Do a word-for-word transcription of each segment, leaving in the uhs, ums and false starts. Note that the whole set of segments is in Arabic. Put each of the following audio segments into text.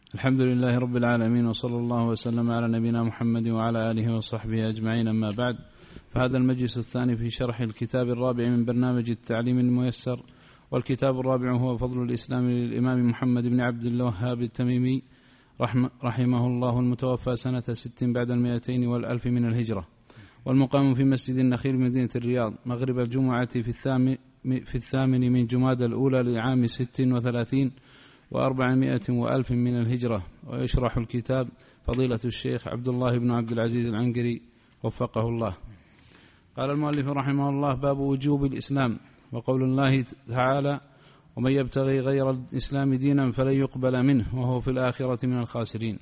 الحمد لله رب العالمين، وصلى الله وسلم على نبينا محمد وعلى آله وصحبه أجمعين، أما بعد، فهذا المجلس الثاني في شرح الكتاب الرابع من برنامج التعليم الميسر، والكتاب الرابع هو فضل الإسلام للإمام محمد بن عبد الوهاب التميمي رحمه الله، المتوفى سنة ست بعد المئتين والألف من الهجرة، والمقام في مسجد النخيل مدينة الرياض مغرب الجمعة في الثامن, في الثامن من جماد الأولى لعام ست وثلاثين وأربعمائة وألف من الهجرة. ويشرح الكتاب فضيلة الشيخ عبد الله بن عبد العزيز العنقري وفقه الله. قال المؤلف رحمه الله: باب وجوب الإسلام، وقول الله تعالى: ومن يبتغي غير الإسلام دينا فلن يقبل منه وهو في الآخرة من الخاسرين.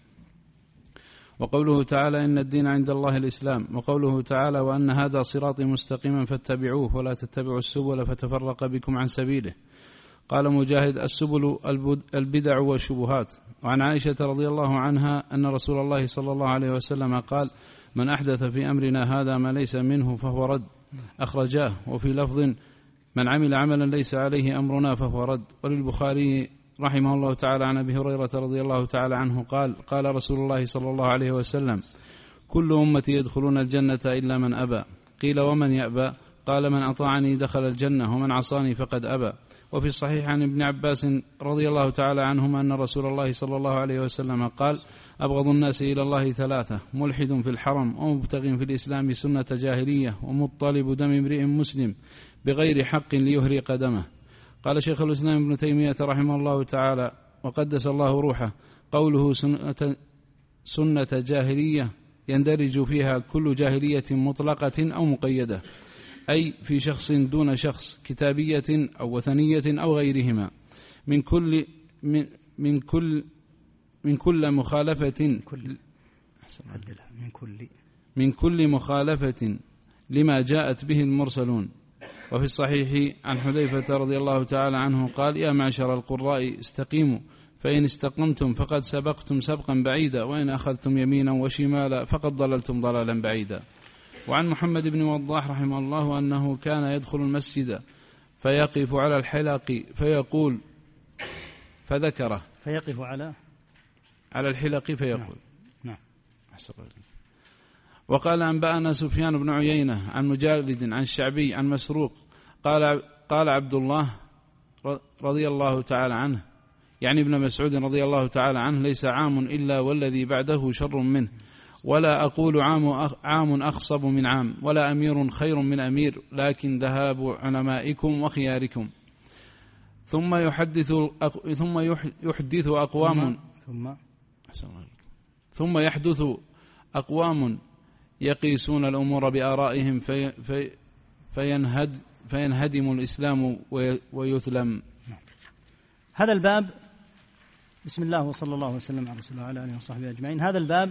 وقوله تعالى: إن الدين عند الله الإسلام. وقوله تعالى: وأن هذا صراطي مستقيما فاتبعوه ولا تتبعوا السبل فتفرق بكم عن سبيله. قال مجاهد: السبل البدع والشبهات. وعن عائشة رضي الله عنها أن رسول الله صلى الله عليه وسلم قال: من أحدث في أمرنا هذا ما ليس منه فهو رد، أخرجاه. وفي لفظ: من عمل عملا ليس عليه أمرنا فهو رد. وللبخاري رحمه الله تعالى عن أبي هريرة رضي الله تعالى عنه قال: قال رسول الله صلى الله عليه وسلم: كل أمتي يدخلون الجنة إلا من أبى. قيل: ومن يأبى؟ قال: من أطاعني دخل الجنة ومن عصاني فقد أبى. وفي الصحيح عن ابن عباس رضي الله تعالى عنهما أن رسول الله صلى الله عليه وسلم قال: أبغض الناس إلى الله ثلاثة: ملحد في الحرم، ومبتغ في الإسلام سنة جاهلية، ومطالب دم امرئ مسلم بغير حق ليهرق دمه. قال شيخ الإسلام ابن تيمية رحمه الله تعالى وقدس الله روحه: قوله سنة, سنة جاهلية يندرج فيها كل جاهلية مطلقة أو مقيدة، أي في شخص دون شخص، كتابية أو وثنية أو غيرهما، من كل من, من كل من كل مخالفة كل من كل من كل مخالفة لما جاءت به المرسلون. وفي الصحيح عن حذيفة رضي الله تعالى عنه قال: يا معشر القراء استقيموا، فإن استقمتم فقد سبقتم سبقا بعيدا، وإن أخذتم يمينا وشمالا فقد ضللتم ضلالا بعيدا. وعن محمد بن وضاح رحمه الله أنه كان يدخل المسجد فيقف على الحلق فيقول، فذكره فيقف على على الحلق فيقول. نعم. نعم. وقال: أنبأنا سفيان بن عيينة عن مجالد عن الشعبي عن مسروق قال: قال عبد الله رضي الله تعالى عنه، يعني ابن مسعود رضي الله تعالى عنه: ليس عام إلا والذي بعده شر منه، ولا أقول عام عام أخصب من عام، ولا أمير خير من أمير، لكن ذهاب علمائكم وخياركم. ثم يحدث ثم يحدث أقوام ثم ثم يحدث أقوام يقيسون الأمور بآرائهم في في فينهد فينهدم الإسلام ويثلم. هذا الباب، بسم الله وصلى الله وسلم على رسول الله وعلى آله وصحبه أجمعين. هذا الباب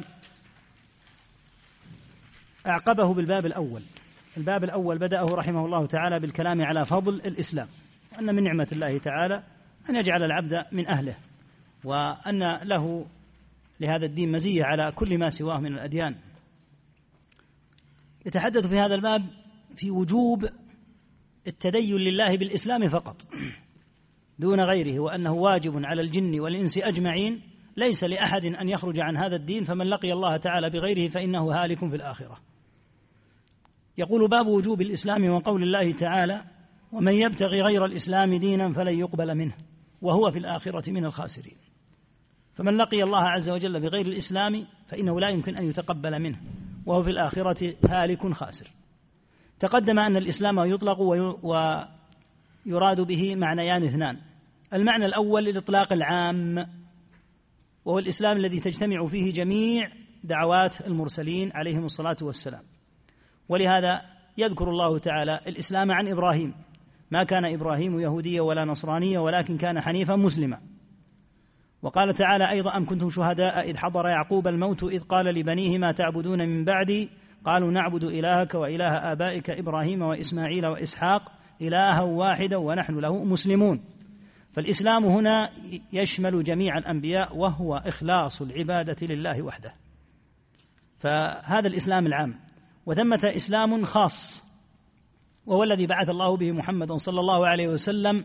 أعقبه بالباب الأول. الباب الأول بدأه رحمه الله تعالى بالكلام على فضل الإسلام، وأن من نعمة الله تعالى أن يجعل العبد من أهله، وأن له لهذا الدين مزية على كل ما سواه من الأديان. يتحدث في هذا الباب في وجوب التدين لله بالإسلام فقط دون غيره، وأنه واجب على الجن والإنس أجمعين، ليس لأحد أن يخرج عن هذا الدين، فمن لقي الله تعالى بغيره فإنه هالك في الآخرة. يقول: باب وجوب الإسلام، وقول الله تعالى: ومن يبتغي غير الإسلام دينا فلن يقبل منه وهو في الآخرة من الخاسرين. فمن لقي الله عز وجل بغير الإسلام فإنه لا يمكن أن يتقبل منه وهو في الآخرة هالك خاسر. تقدم أن الإسلام يطلق ويراد به معنيان اثنان: المعنى الأول الإطلاق العام، وهو الإسلام الذي تجتمع فيه جميع دعوات المرسلين عليهم الصلاة والسلام. ولهذا يذكر الله تعالى الإسلام عن إبراهيم: ما كان إبراهيم يهوديا ولا نصرانيا ولكن كان حنيفا مسلما. وقال تعالى أيضا: أم كنتم شهداء إذ حضر يعقوب الموت إذ قال لبنيه ما تعبدون من بعدي قالوا نعبد إلهك وإله آبائك إبراهيم وإسماعيل وإسحاق إلها واحدا ونحن له مسلمون. فالإسلام هنا يشمل جميع الأنبياء، وهو إخلاص العبادة لله وحده. فهذا الإسلام العام. وثمة إسلام خاص، وهو الذي بعث الله به محمد صلى الله عليه وسلم،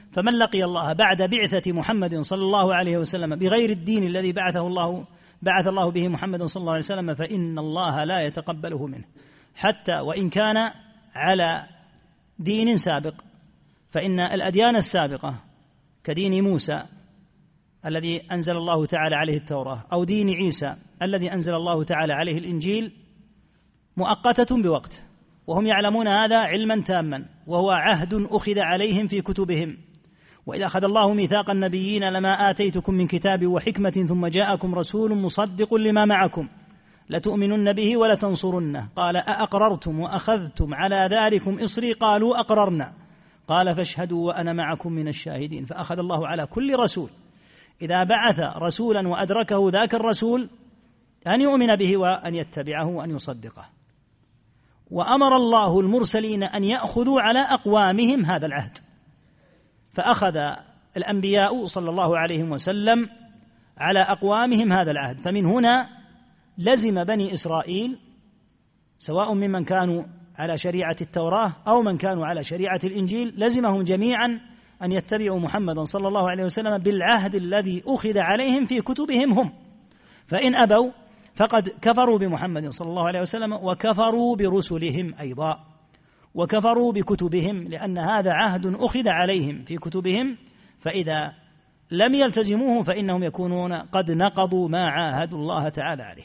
فمن لقي الله بعد بعثة محمد صلى الله عليه وسلم بغير الدين الذي بعثه الله بعث الله به محمد صلى الله عليه وسلم فإن الله لا يتقبله منه، حتى وإن كان على دين سابق. فإن الأديان السابقة كدين موسى الذي أنزل الله تعالى عليه التوراة، أو دين عيسى الذي أنزل الله تعالى عليه الإنجيل، مؤقتة بوقت، وهم يعلمون هذا علما تاما، وهو عهد أخذ عليهم في كتبهم. وإذا أخذ الله ميثاق النبيين لما آتيتكم من كتاب وحكمة ثم جاءكم رسول مصدق لما معكم لتؤمنن به ولتنصرنه، قال أأقررتم وأخذتم على ذلكم إصري قالوا أقررنا، قال فاشهدوا وأنا معكم من الشاهدين. فأخذ الله على كل رسول إذا بعث رسولا وأدركه ذاك الرسول أن يؤمن به وأن يتبعه وأن يصدقه. وأمر الله المرسلين أن يأخذوا على أقوامهم هذا العهد، فأخذ الأنبياء صلى الله عليه وسلم على أقوامهم هذا العهد. فمن هنا لزم بني إسرائيل سواء ممن كانوا على شريعة التوراة أو من كانوا على شريعة الإنجيل، لزمهم جميعا أن يتبعوا محمدا صلى الله عليه وسلم بالعهد الذي أخذ عليهم في كتبهم هم، فإن أبوا فقد كفروا بمحمد صلى الله عليه وسلم وكفروا برسلهم أيضا، وكفروا بكتبهم، لأن هذا عهد أخذ عليهم في كتبهم، فإذا لم يلتزموه فإنهم يكونون قد نقضوا ما عاهدوا الله تعالى عليه.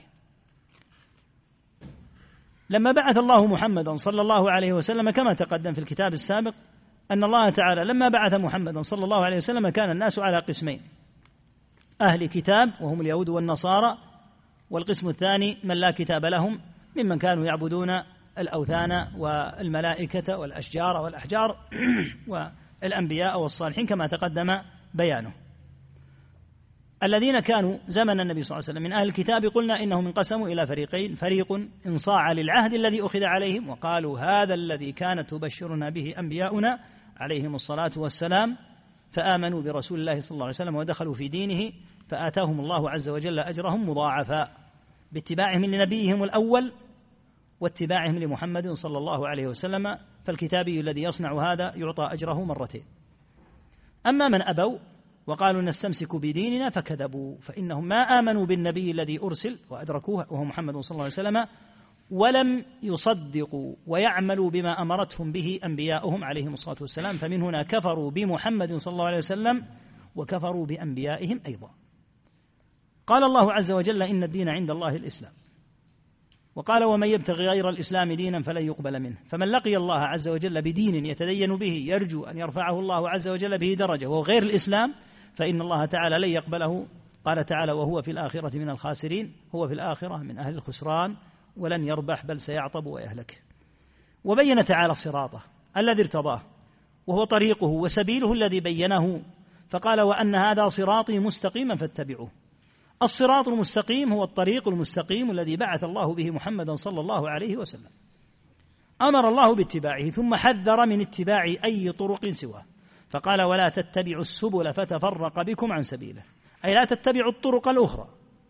لما بعث الله محمدا صلى الله عليه وسلم كما تقدم في الكتاب السابق أن الله تعالى لما بعث محمدا صلى الله عليه وسلم كان الناس على قسمين: أهل كتاب وهم اليهود والنصارى، والقسم الثاني من لا كتاب لهم ممن كانوا يعبدون الأوثان والملائكة والأشجار والأحجار والأنبياء والصالحين كما تقدم بيانه. الذين كانوا زمن النبي صلى الله عليه وسلم من أهل الكتاب قلنا إنهم انقسموا إلى فريقين: فريق انصاع للعهد الذي أخذ عليهم وقالوا هذا الذي كانت تبشرنا به أنبياؤنا عليهم الصلاة والسلام، فآمنوا برسول الله صلى الله عليه وسلم ودخلوا في دينه فآتاهم الله عز وجل أجرهم مضاعفا باتباعهم لنبيهم الأول واتباعهم لمحمد صلى الله عليه وسلم، فالكتابي الذي يصنع هذا يعطى أجره مرتين. أما من أبوا وقالوا نستمسك بديننا فكذبوا، فإنهم ما آمنوا بالنبي الذي أرسل وأدركوه وهو محمد صلى الله عليه وسلم، ولم يصدقوا ويعملوا بما أمرتهم به أنبياؤهم عليهم الصلاة والسلام، فمن هنا كفروا بمحمد صلى الله عليه وسلم وكفروا بأنبيائهم أيضا. قال الله عز وجل إن الدين عند الله الإسلام، وقال ومن يبتغي غير الإسلام دينا فلن يقبل منه. فمن لقي الله عز وجل بدين يتدين به يرجو أن يرفعه الله عز وجل به درجة وهو غير الإسلام فإن الله تعالى لن يقبله. قال تعالى وهو في الآخرة من الخاسرين، هو في الآخرة من أهل الخسران ولن يربح بل سيعطب ويهلك. وبين تعالى صراطه الذي ارتضاه وهو طريقه وسبيله الذي بينه، فقال وأن هذا صراطي مستقيما فاتبعوه. الصراط المستقيم هو الطريق المستقيم الذي بعث الله به محمدا صلى الله عليه وسلم، أمر الله باتباعه ثم حذر من اتباع أي طرق سواه، فقال ولا تتبعوا السبل فتفرق بكم عن سبيله، أي لا تتبعوا الطرق الأخرى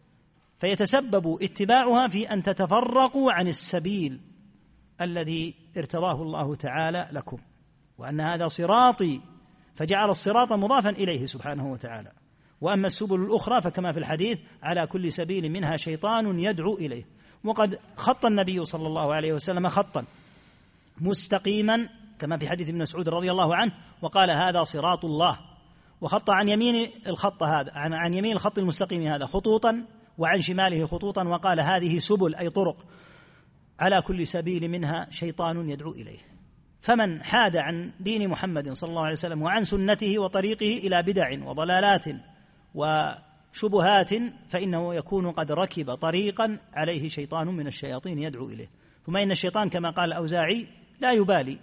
فيتسبب اتباعها في أن تتفرقوا عن السبيل الذي ارتضاه الله تعالى لكم، وأن هذا صراطي، فجعل الصراط مضافا إليه سبحانه وتعالى. وأما السبل الأخرى فكما في الحديث على كل سبيل منها شيطان يدعو إليه. وقد خط النبي صلى الله عليه وسلم خطا مستقيما كما في حديث ابن مسعود رضي الله عنه وقال هذا صراط الله، وخط عن يمين الخط هذا عن, عن يمين الخط المستقيم هذا خطوطا وعن شماله خطوطا، وقال هذه سبل أي طرق على كل سبيل منها شيطان يدعو إليه. فمن حاد عن دين محمد صلى الله عليه وسلم وعن سنته وطريقه إلى بدع وضلالات وشبهات فإنه يكون قد ركب طريقا عليه شيطان من الشياطين يدعو إليه. ثم إن الشيطان كما قال الأوزاعي لا يبالي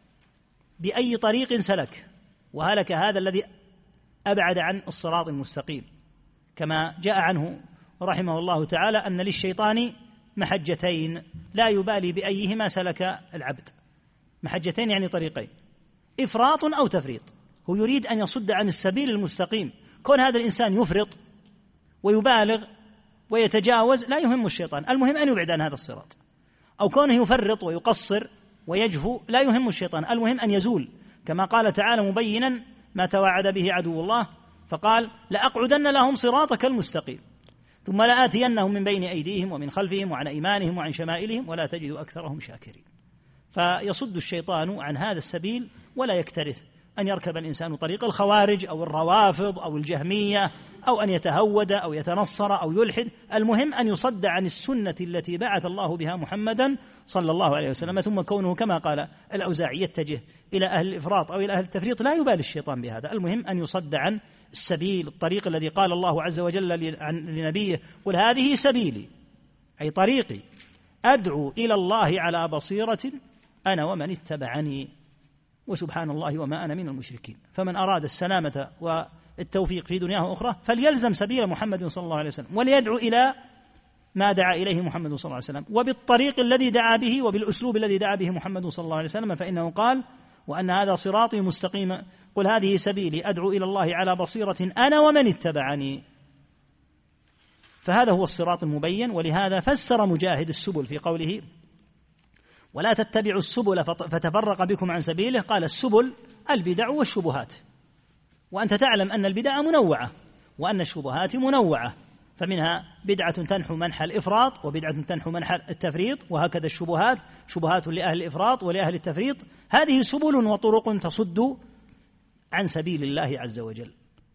بأي طريق سلك، وهلك هذا الذي أبعد عن الصراط المستقيم، كما جاء عنه رحمه الله تعالى أن للشيطان محجتين لا يبالي بأيهما سلك العبد. محجتين يعني طريقين، إفراط أو تفريط، هو يريد أن يصد عن السبيل المستقيم. كون هذا الإنسان يفرط ويبالغ ويتجاوز لا يهم الشيطان، المهم أن يبعد عن هذا الصراط، أو كونه يفرط ويقصر ويجفو لا يهم الشيطان، المهم أن يزول، كما قال تعالى مبينا ما توعد به عدو الله، فقال لأقعدن لهم صراطك المستقيم ثم لآتينهم من بين أيديهم ومن خلفهم وعن أيمانهم وعن شمائلهم ولا تجد أكثرهم شاكرين. فيصد الشيطان عن هذا السبيل ولا يكترث أن يركب الإنسان طريق الخوارج أو الروافض أو الجهمية أو أن يتهود أو يتنصر أو يلحد. المهم أن يصد عن السنة التي بعث الله بها محمدا صلى الله عليه وسلم. ثم كونه كما قال الأوزاعي يتجه إلى أهل الإفراط أو إلى أهل التفريط لا يبالي الشيطان بهذا. المهم أن يصد عن السبيل، الطريق الذي قال الله عز وجل لنبيه قل هذه سبيلي، أي طريقي أدعو إلى الله على بصيرة أنا ومن اتبعني وسبحان الله وما أنا من المشركين. فمن أراد السلامة والتوفيق في دنياه وأخرى فليلزم سبيل محمد صلى الله عليه وسلم وليدعو إلى ما دعا إليه محمد صلى الله عليه وسلم وبالطريق الذي دعا به وبالأسلوب الذي دعا به محمد صلى الله عليه وسلم، فإنه قال وأن هذا صراطي مستقيما قل هذه سبيلي أدعو إلى الله على بصيرة أنا ومن اتبعني. فهذا هو الصراط المبين. ولهذا فسر مجاهد السبل في قوله ولا تتبعوا السبل فتفرق بكم عن سبيله، قال السبل البدع والشبهات، وأنت تعلم أن البدع منوعة وأن الشبهات منوعة، فمنها بدعة تنحو منحى الإفراط وبدعة تنحو منحى التفريط، وهكذا الشبهات شبهات لأهل الإفراط ولأهل التفريط. هذه سبل وطرق تصد عن سبيل الله عز وجل،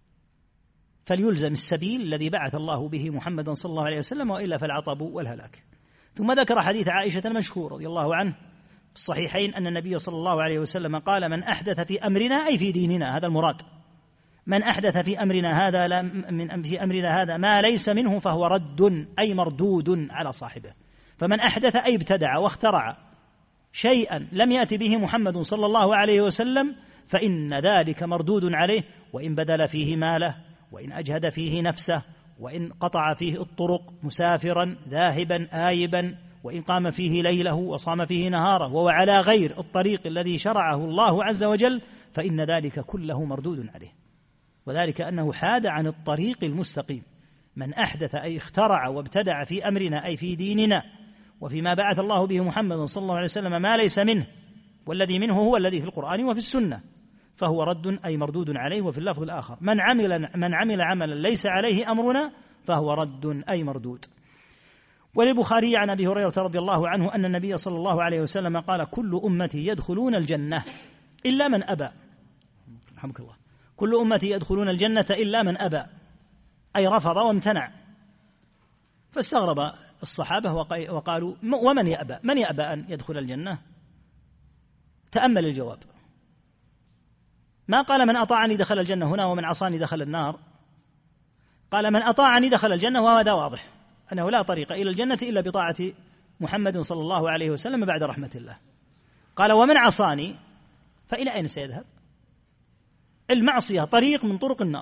فليلزم السبيل الذي بعث الله به محمدا صلى الله عليه وسلم وإلا فالعطب والهلاك. ثم ذكر حديث عائشة المشهور رضي الله عنه في الصحيحين أن النبي صلى الله عليه وسلم قال من أحدث في أمرنا أي في ديننا، هذا المراد، من أحدث في أمرنا هذا لا من في أمرنا هذا ما ليس منه فهو رد أي مردود على صاحبه. فمن أحدث أي ابتدع واخترع شيئا لم يأتي به محمد صلى الله عليه وسلم فإن ذلك مردود عليه، وإن بذل فيه ماله وإن أجهد فيه نفسه وإن قطع فيه الطرق مسافرا ذاهبا آيبا وإن قام فيه ليله وصام فيه نهاره وهو على غير الطريق الذي شرعه الله عز وجل فإن ذلك كله مردود عليه، وذلك أنه حاد عن الطريق المستقيم. من أحدث أي اخترع وابتدع في أمرنا أي في ديننا وفيما بعث الله به محمد صلى الله عليه وسلم ما ليس منه، والذي منه هو الذي في القرآن وفي السنة، فهو رد أي مردود عليه. وفي اللفظ الآخر من عمل من عمل عملا ليس عليه أمرنا فهو رد أي مردود. وللبخاري عن أبي هريرة رضي الله عنه أن النبي صلى الله عليه وسلم قال كل أمتي يدخلون الجنة إلا من أبى، رحمك الله، كل أمتي يدخلون الجنة إلا من أبى أي رفض وامتنع. فاستغرب الصحابة وقالوا ومن يأبى، من يأبى أن يدخل الجنة؟ تأمل الجواب، ما قال من أطاعني دخل الجنة هنا ومن عصاني دخل النار، قال من أطاعني دخل الجنة، وهذا واضح أنه لا طريق إلى الجنة إلا بطاعة محمد صلى الله عليه وسلم بعد رحمة الله. قال ومن عصاني فإلى أين سيذهب؟ المعصية طريق من طرق النار،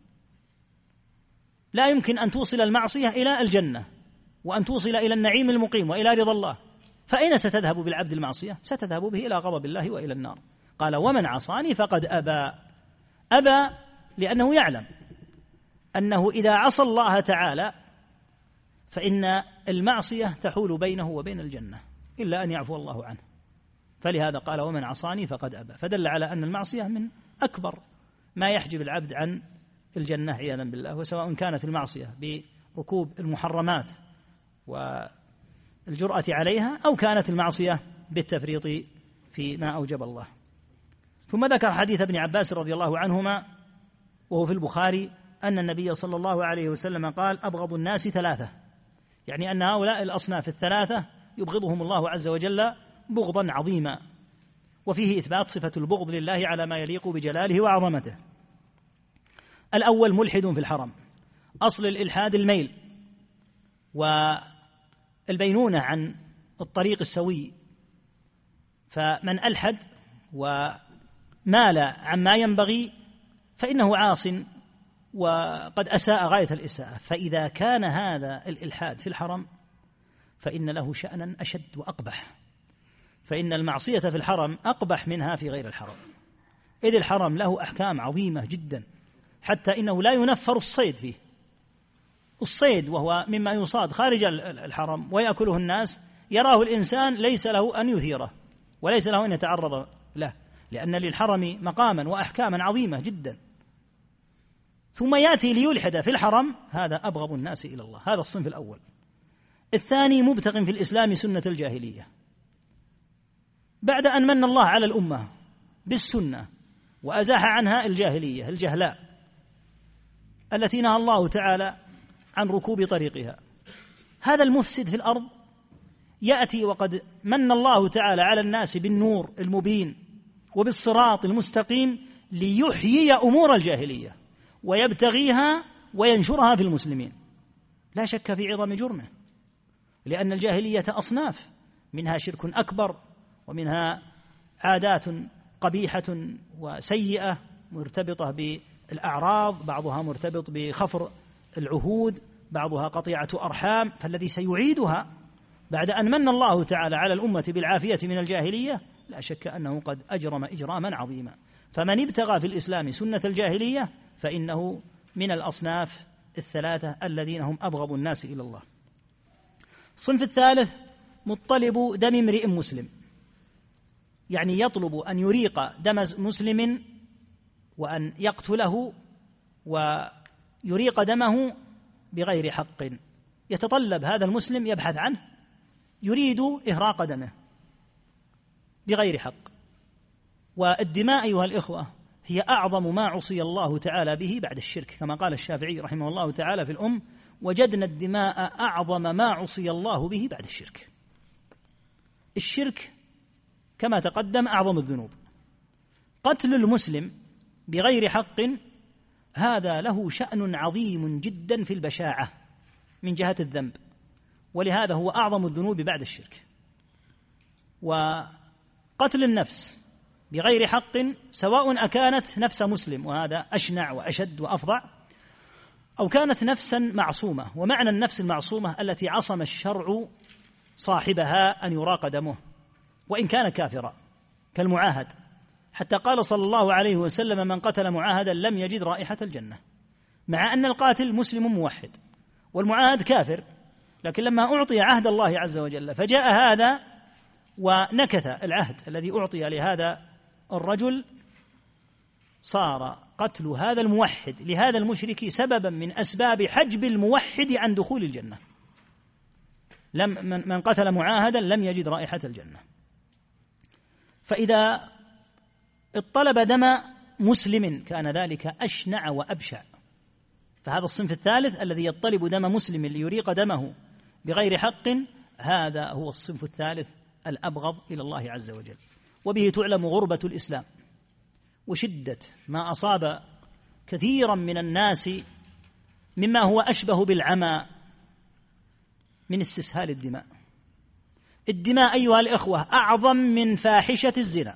لا يمكن أن توصل المعصية إلى الجنة وأن توصل إلى النعيم المقيم وإلى رضا الله، فأين ستذهب بالعبد المعصية؟ ستذهب به إلى غضب الله وإلى النار. قال ومن عصاني فقد أبى، أبى لأنه يعلم أنه إذا عصى الله تعالى فإن المعصية تحول بينه وبين الجنة إلا أن يعفو الله عنه، فلهذا قال ومن عصاني فقد أبى، فدل على أن المعصية من أكبر ما يحجب العبد عن الجنة عياذا بالله، وسواء كانت المعصية بركوب المحرمات والجرأة عليها أو كانت المعصية بالتفريط فيما أوجب الله. ثم ذكر حديث ابن عباس رضي الله عنهما وهو في البخاري أن النبي صلى الله عليه وسلم قال أبغض الناس ثلاثة، يعني أن هؤلاء الأصناف الثلاثة يبغضهم الله عز وجل بغضا عظيما، وفيه إثبات صفة البغض لله على ما يليق بجلاله وعظمته. الأول ملحد في الحرم، أصل الإلحاد الميل والبينونة عن الطريق السوي، فمن ألحد ومال عما ينبغي فإنه عاص وقد أساء غاية الإساءة. فإذا كان هذا الإلحاد في الحرم فإن له شأنا أشد وأقبح، فإن المعصية في الحرم أقبح منها في غير الحرم، إذ الحرم له أحكام عظيمة جدا، حتى إنه لا ينفر الصيد فيه. الصيد وهو مما يصاد خارج الحرم ويأكله الناس يراه الإنسان ليس له أن يثيره وليس له أن يتعرض له، لأن للحرم مقاما وأحكاما عظيمة جدا، ثم يأتي ليلحد في الحرم، هذا أبغض الناس إلى الله. هذا الصنف الأول. الثاني مبتغ في الإسلام سنة الجاهلية، بعد أن من الله على الأمة بالسنة وأزاح عنها الجاهلية الجهلاء التي نهى الله تعالى عن ركوب طريقها، هذا المفسد في الأرض يأتي وقد من الله تعالى على الناس بالنور المبين وبالصراط المستقيم ليحيي أمور الجاهلية ويبتغيها وينشرها في المسلمين. لا شك في عظم جرمه، لأن الجاهلية أصناف، منها شرك أكبر، ومنها عادات قبيحة وسيئة مرتبطة بالأعراض، بعضها مرتبط بخفر العهود، بعضها قطيعة أرحام. فالذي سيعيدها بعد أن من الله تعالى على الأمة بالعافية من الجاهلية لا شك أنه قد أجرم إجراما عظيما. فمن ابتغى في الإسلام سنة الجاهلية فإنه من الأصناف الثلاثة الذين هم أبغض الناس إلى الله. الصنف الثالث مطلب دم امرئ مسلم، يعني يطلب أن يريق دم مسلم وأن يقتله ويريق دمه بغير حق. يتطلب هذا المسلم، يبحث عنه، يريد إهراق دمه بغير حق. والدماء أيها الإخوة هي أعظم ما عصي الله تعالى به بعد الشرك، كما قال الشافعي رحمه الله تعالى في الأم: وجدنا الدماء أعظم ما عصي الله به بعد الشرك. الشرك كما تقدم أعظم الذنوب. قتل المسلم بغير حق هذا له شأن عظيم جدا في البشاعة من جهة الذنب، ولهذا هو أعظم الذنوب بعد الشرك. وقتل النفس بغير حق سواء أكانت نفس مسلم، وهذا أشنع وأشد وأفظع، أو كانت نفسا معصومة. ومعنى النفس المعصومة التي عصم الشرع صاحبها أن يراق دمه وإن كان كافرا، كالمعاهد، حتى قال صلى الله عليه وسلم: من قتل معاهدا لم يجد رائحة الجنة، مع أن القاتل مسلم موحد والمعاهد كافر. لكن لما أعطي عهد الله عز وجل فجاء هذا ونكث العهد الذي أعطي لهذا الرجل، صار قتل هذا الموحد لهذا المشرك سببا من أسباب حجب الموحد عن دخول الجنة. لم من قتل معاهدا لم يجد رائحة الجنة. فإذا اطلب دم مسلم كان ذلك أشنع وأبشع. فهذا الصنف الثالث الذي يطلب دم مسلم ليريق دمه بغير حق، هذا هو الصنف الثالث الأبغض إلى الله عز وجل. وبه تعلم غربة الإسلام وشدة ما أصاب كثيرا من الناس مما هو أشبه بالعمى من استسهال الدماء. الدماء أيها الإخوة أعظم من فاحشة الزنا،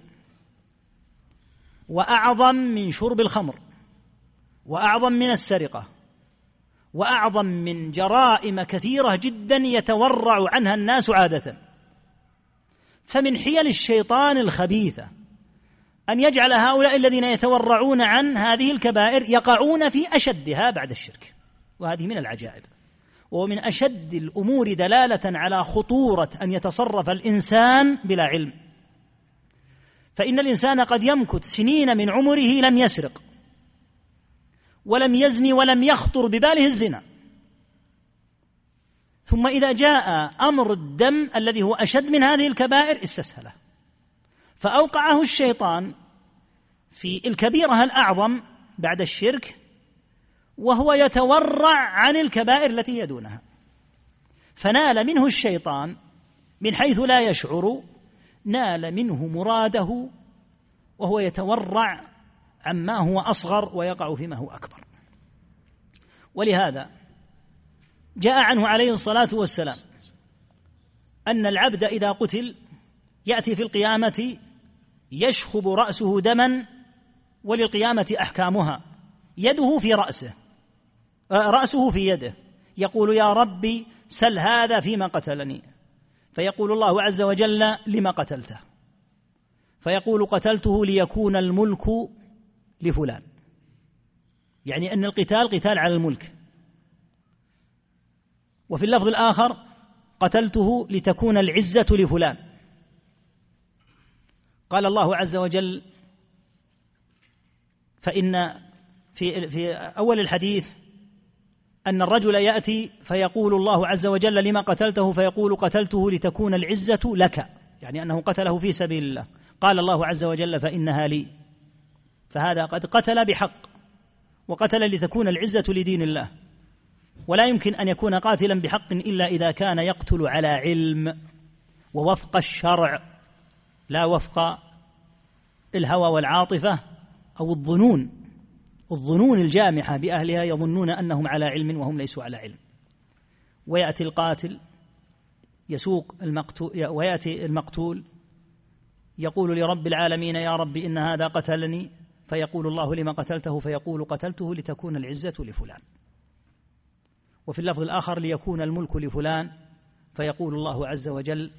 وأعظم من شرب الخمر، وأعظم من السرقة، وأعظم من جرائم كثيرة جدا يتورع عنها الناس عادة. فمن حيل الشيطان الخبيثة أن يجعل هؤلاء الذين يتورعون عن هذه الكبائر يقعون في أشدها بعد الشرك، وهذه من العجائب، ومن أشد الأمور دلالة على خطورة أن يتصرف الإنسان بلا علم. فإن الإنسان قد يمكث سنين من عمره لم يسرق ولم يزني ولم يخطر بباله الزنا، ثم إذا جاء أمر الدم الذي هو أشد من هذه الكبائر استسهله، فأوقعه الشيطان في الكبيرة الأعظم بعد الشرك، وهو يتورع عن الكبائر التي يدونها، فنال منه الشيطان من حيث لا يشعر، نال منه مراده، وهو يتورع عما هو أصغر ويقع فيما هو أكبر. ولهذا جاء عنه عليه الصلاة والسلام أن العبد إذا قتل يأتي في القيامة يشخب رأسه دما، وللقيامة أحكامها، يده في رأسه رأسه في يده، يقول: يا ربي سل هذا فيما قتلني، فيقول الله عز وجل: لما قتلته؟ فيقول: قتلته ليكون الملك لفلان، يعني أن القتال قتال على الملك. وفي اللفظ الآخر: قتلته لتكون العزة لفلان. قال الله عز وجل: فإن في في أول الحديث أن الرجل يأتي فيقول الله عز وجل لما قتلته، فيقول قتلته لتكون العزة لك، يعني أنه قتله في سبيل الله. قال الله عز وجل فإنها لي، فهذا قد قتل بحق، وقتل لتكون العزة لدين الله. ولا يمكن أن يكون قاتلا بحق إلا إذا كان يقتل على علم ووفق الشرع، لا وفق الهوى والعاطفة أو الظنون الظنون الجامحة بأهلها، يظنون أنهم على علم وهم ليسوا على علم. ويأتي القاتل يسوق المقتول، ويأتي المقتول يقول لرب العالمين يا رب إن هذا قتلني، فيقول الله لما قتلته، فيقول قتلته لتكون العزة لفلان. وفي اللفظ الآخر ليكون الملك لفلان، فيقول الله عز وجل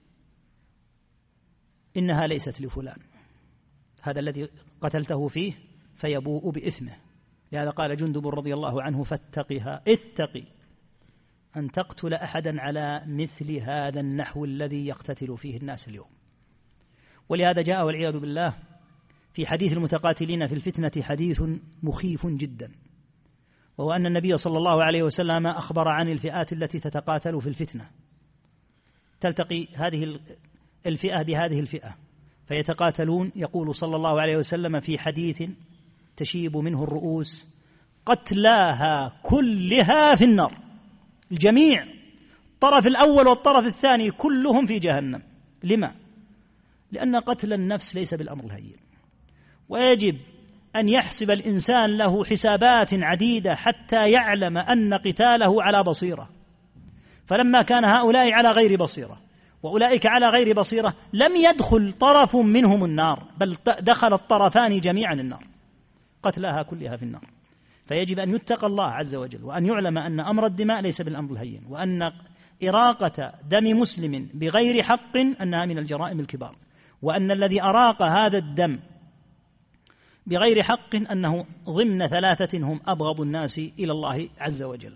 إنها ليست لفلان، هذا الذي قتلته فيه، فيبوء بإثمه. لهذا قال جندب رضي الله عنه فاتقها، اتقي أن تقتل أحدا على مثل هذا النحو الذي يقتتل فيه الناس اليوم. ولهذا جاء والعياذ بالله في حديث المتقاتلين في الفتنة حديث مخيف جدا، وهو أن النبي صلى الله عليه وسلم أخبر عن الفئات التي تتقاتل في الفتنة، تلتقي هذه الفئة بهذه الفئة فيتقاتلون. يقول صلى الله عليه وسلم في حديث تشيب منه الرؤوس قتلاها كلها في النار، الجميع، الطرف الأول والطرف الثاني كلهم في جهنم. لما؟ لأن قتل النفس ليس بالأمر الهين، ويجب أن يحسب الإنسان له حسابات عديدة حتى يعلم أن قتاله على بصيرة. فلما كان هؤلاء على غير بصيرة وأولئك على غير بصيرة لم يدخل طرف منهم النار، بل دخل الطرفان جميعا النار، قتلها كلها في النار. فيجب أن يتقى الله عز وجل، وأن يعلم أن أمر الدماء ليس بالأمر الهين، وأن إراقة دم مسلم بغير حق أنها من الجرائم الكبار، وأن الذي أراق هذا الدم بغير حق أنه ضمن ثلاثة هم أبغض الناس إلى الله عز وجل.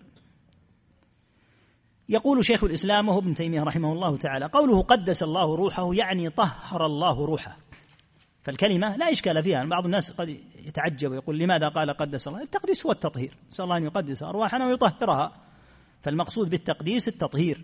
يقول شيخ الإسلام وهو ابن تيمية رحمه الله تعالى قوله قدس الله روحه يعني طهر الله روحه. فالكلمة لا إشكال فيها، بعض الناس قد يتعجب ويقول لماذا قال قدس الله؟ التقديس هو التطهير، نسأل الله أن يقدس أرواحنا ويطهرها، فالمقصود بالتقديس التطهير.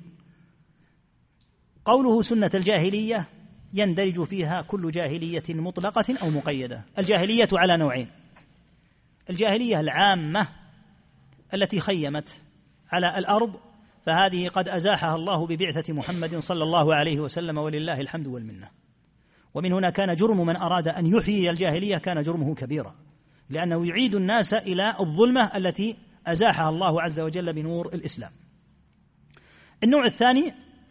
قوله سنة الجاهلية يندرج فيها كل جاهلية مطلقة أو مقيدة. الجاهلية على نوعين: الجاهلية العامة التي خيمت على الأرض، فهذه قد أزاحها الله ببعثة محمد صلى الله عليه وسلم ولله الحمد والمنة. ومن هنا كان جرم من أراد أن يحيي الجاهلية كان جرمه كبيرا، لأنه يعيد الناس إلى الظلمة التي أزاحها الله عز وجل بنور الإسلام. النوع الثاني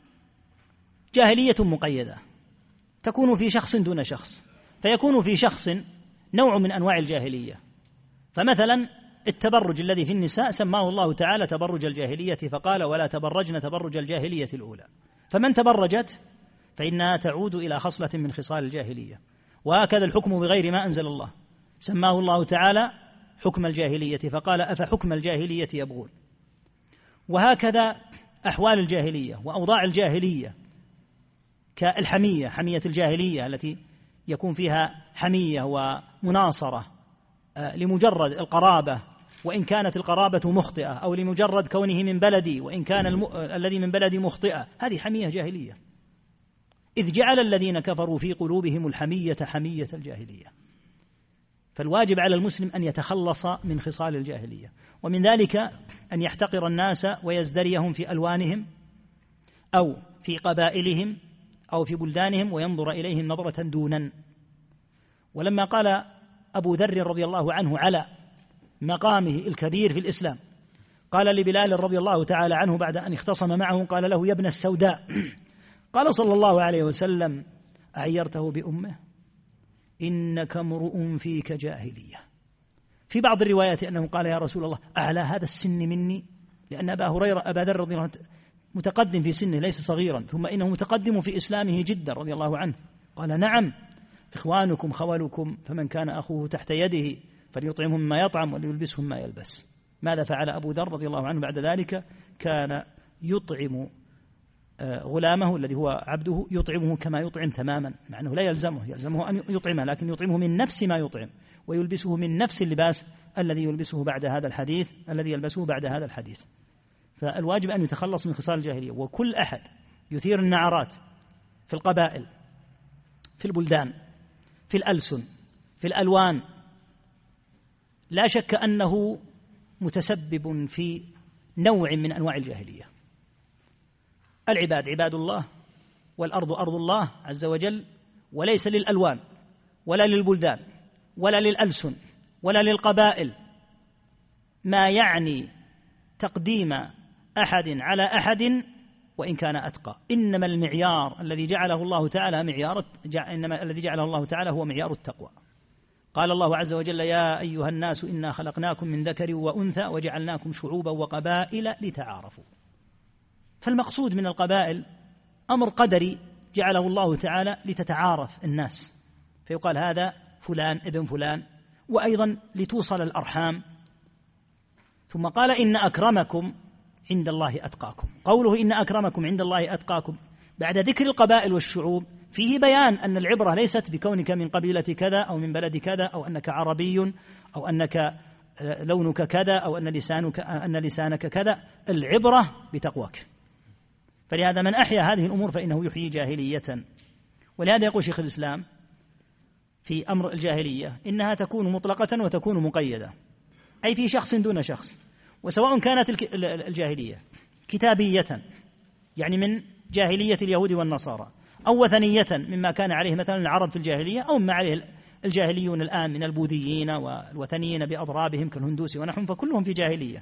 جاهلية مقيدة، تكون في شخص دون شخص، فيكون في شخص نوع من أنواع الجاهلية. فمثلا التبرج الذي في النساء سماه الله تعالى تبرج الجاهلية، فقال ولا تبرجن تبرج الجاهلية الأولى. فمن تبرجت فإنها تعود إلى خصلة من خصال الجاهلية. وهكذا الحكم بغير ما أنزل الله سماه الله تعالى حكم الجاهلية، فقال أفحكم الجاهلية يبغون. وهكذا أحوال الجاهلية وأوضاع الجاهلية كالحمية، حمية الجاهلية التي يكون فيها حمية ومناصرة لمجرد القرابة وإن كانت القرابة مخطئة، أو لمجرد كونه من بلدي وإن كان الم... الذي من بلدي مخطئة، هذه حمية جاهلية، إذ جعل الذين كفروا في قلوبهم الحمية حمية الجاهلية. فالواجب على المسلم أن يتخلص من خصال الجاهلية، ومن ذلك أن يحتقر الناس ويزدريهم في ألوانهم أو في قبائلهم أو في بلدانهم وينظر إليهم نظرة دونا. ولما قال أبو ذر رضي الله عنه على مقامه الكبير في الإسلام، قال لبلال رضي الله تعالى عنه بعد أن اختصم معه، قال له يا ابن السوداء، قال صلى الله عليه وسلم أعيرته بأمه إنك امرؤ فيك جاهلية. في بعض الروايات أنه قال يا رسول الله أعلى هذا السن مني، لأن أبا هريرة أبا ذر رضي الله عنه متقدم في سنه ليس صغيرا، ثم إنه متقدم في إسلامه جدا رضي الله عنه. قال نعم إخوانكم خولكم، فمن كان أخوه تحت يده فليطعمهم ما يطعم وليلبسهم ما يلبس. ماذا فعل أبو ذر رضي الله عنه بعد ذلك؟ كان يطعم غلامه الذي هو عبده، يطعمه كما يطعم تماما، مع أنه لا يلزمه يلزمه أن يطعمه، لكن يطعمه من نفس ما يطعم. ويلبسه من نفس اللباس الذي يلبسه بعد هذا الحديث الذي يلبسه بعد هذا الحديث. فالواجب أن يتخلص من خصال الجاهلية. وكل أحد يثير النعرات في القبائل، في البلدان، في الألسن، في الألوان، لا شك أنه متسبب في نوع من أنواع الجاهلية. العباد عباد الله، والأرض أرض الله عز وجل، وليس للألوان ولا للبلدان ولا للألسن ولا للقبائل ما يعني تقديم أحد على أحد وإن كان أتقى. إنما المعيار الذي جعله الله تعالى معيار إنما الذي جعله الله تعالى هو معيار التقوى. قال الله عز وجل: يا أيها الناس إنا خلقناكم من ذكر وأنثى وجعلناكم شعوبا وقبائل لتعارفوا. فالمقصود من القبائل أمر قدري جعله الله تعالى لتتعارف الناس، فيقال هذا فلان ابن فلان، وأيضا لتوصل الأرحام. ثم قال: إن أكرمكم عند الله أتقاكم. قوله إن أكرمكم عند الله أتقاكم بعد ذكر القبائل والشعوب فيه بيان أن العبرة ليست بكونك من قبيلة كذا أو من بلد كذا أو أنك عربي أو أنك لونك كذا أو أن لسانك أن لسانك كذا. العبرة بتقواك. فلهذا من أحيا هذه الأمور فإنه يحيي جاهلية. ولهذا يقول شيخ الإسلام في أمر الجاهلية إنها تكون مطلقة وتكون مقيدة، أي في شخص دون شخص. وسواء كانت الجاهلية كتابية يعني من جاهلية اليهود والنصارى، أو وثنية مما كان عليه مثلا العرب في الجاهلية، أو ما عليه الجاهليون الآن من البوذيين والوثنيين بأضرابهم كالهندوس ونحن، فكلهم في جاهلية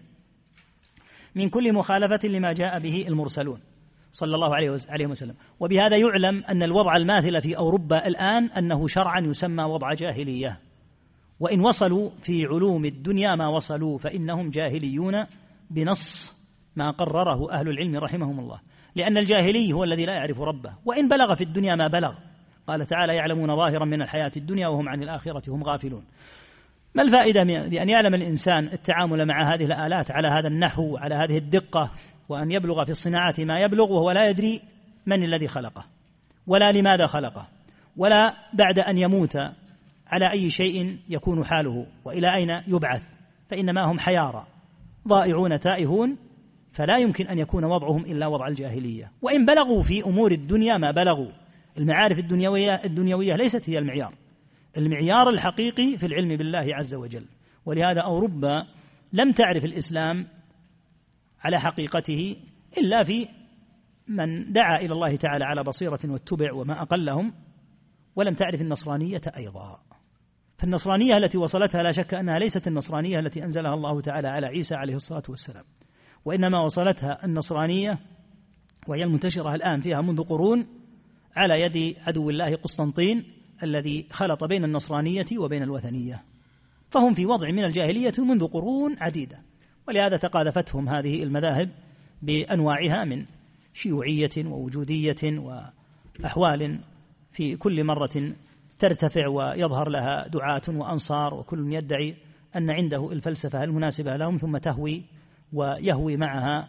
من كل مخالفة لما جاء به المرسلون صلى الله عليه وسلم. وبهذا يعلم أن الوضع الماثل في أوروبا الآن أنه شرعا يسمى وضع جاهلية، وإن وصلوا في علوم الدنيا ما وصلوا فإنهم جاهليون بنص ما قرره أهل العلم رحمهم الله، لأن الجاهلي هو الذي لا يعرف ربه وإن بلغ في الدنيا ما بلغ. قال تعالى: يعلمون ظاهرا من الحياة الدنيا وهم عن الآخرة هم غافلون. ما الفائدة بأن يعلم الإنسان التعامل مع هذه الآلات على هذا النحو على هذه الدقة، وأن يبلغ في الصناعة ما يبلغ وهو لا يدري من الذي خلقه ولا لماذا خلقه ولا بعد أن يموت على أي شيء يكون حاله وإلى أين يبعث؟ فإنما هم حيارى ضائعون تائهون، فلا يمكن أن يكون وضعهم إلا وضع الجاهلية. وإن بلغوا في أمور الدنيا ما بلغوا، المعارف الدنيوية, الدنيوية ليست هي المعيار. المعيار الحقيقي في العلم بالله عز وجل. ولهذا أوروبا لم تعرف الإسلام على حقيقته إلا في من دعا إلى الله تعالى على بصيرة واتبع وما أقلهم، ولم تعرف النصرانية أيضا. فالنصرانية التي وصلتها لا شك أنها ليست النصرانية التي أنزلها الله تعالى على عيسى عليه الصلاة والسلام، وإنما وصلتها النصرانية وهي المنتشرة الآن فيها منذ قرون على يد عدو الله قسطنطين الذي خلط بين النصرانية وبين الوثنية، فهم في وضع من الجاهلية منذ قرون عديدة. ولهذا تقاذفتهم هذه المذاهب بأنواعها من شيوعية ووجودية وأحوال في كل مرة ترتفع ويظهر لها دعاة وأنصار، وكل يدعي أن عنده الفلسفة المناسبة لهم، ثم تهوي ويهوي معها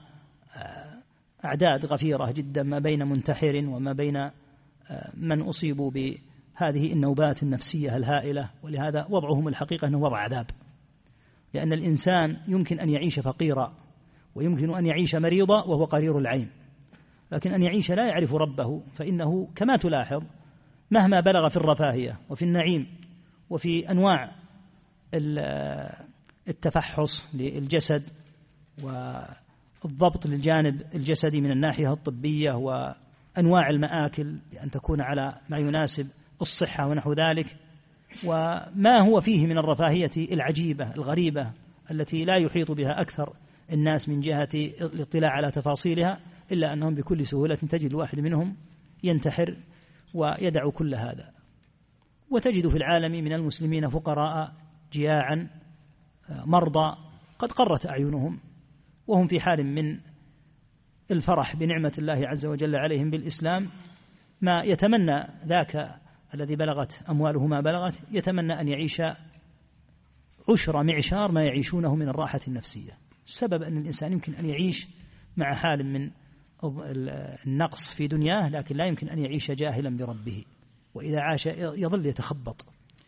أعداد غفيرة جدا ما بين منتحر وما بين من أصيبوا بهذه النوبات النفسية الهائلة. ولهذا وضعهم الحقيقة أنه وضع عذاب، لأن الإنسان يمكن أن يعيش فقيرا ويمكن أن يعيش مريضا وهو قرير العين، لكن أن يعيش لا يعرف ربه فإنه كما تلاحظ مهما بلغ في الرفاهية وفي النعيم وفي أنواع التفحص للجسد والضبط للجانب الجسدي من الناحية الطبية وأنواع المآكل بأن تكون على ما يناسب الصحة ونحو ذلك، وما هو فيه من الرفاهية العجيبة الغريبة التي لا يحيط بها أكثر الناس من جهة الاطلاع على تفاصيلها، إلا أنهم بكل سهولة تجد الواحد منهم ينتحر ويدع كل هذا. وتجد في العالم من المسلمين فقراء جياعا مرضى قد قرت أعينهم، وهم في حال من الفرح بنعمة الله عز وجل عليهم بالإسلام، ما يتمنى ذاك الذي بلغت أمواله ما بلغت يتمنى أن يعيش عشر معشار ما يعيشونه من الراحة النفسية. السبب أن الإنسان يمكن أن يعيش مع حال من النقص في دنياه، لكن لا يمكن أن يعيش جاهلا بربه، وإذا عاش يظل يتخبط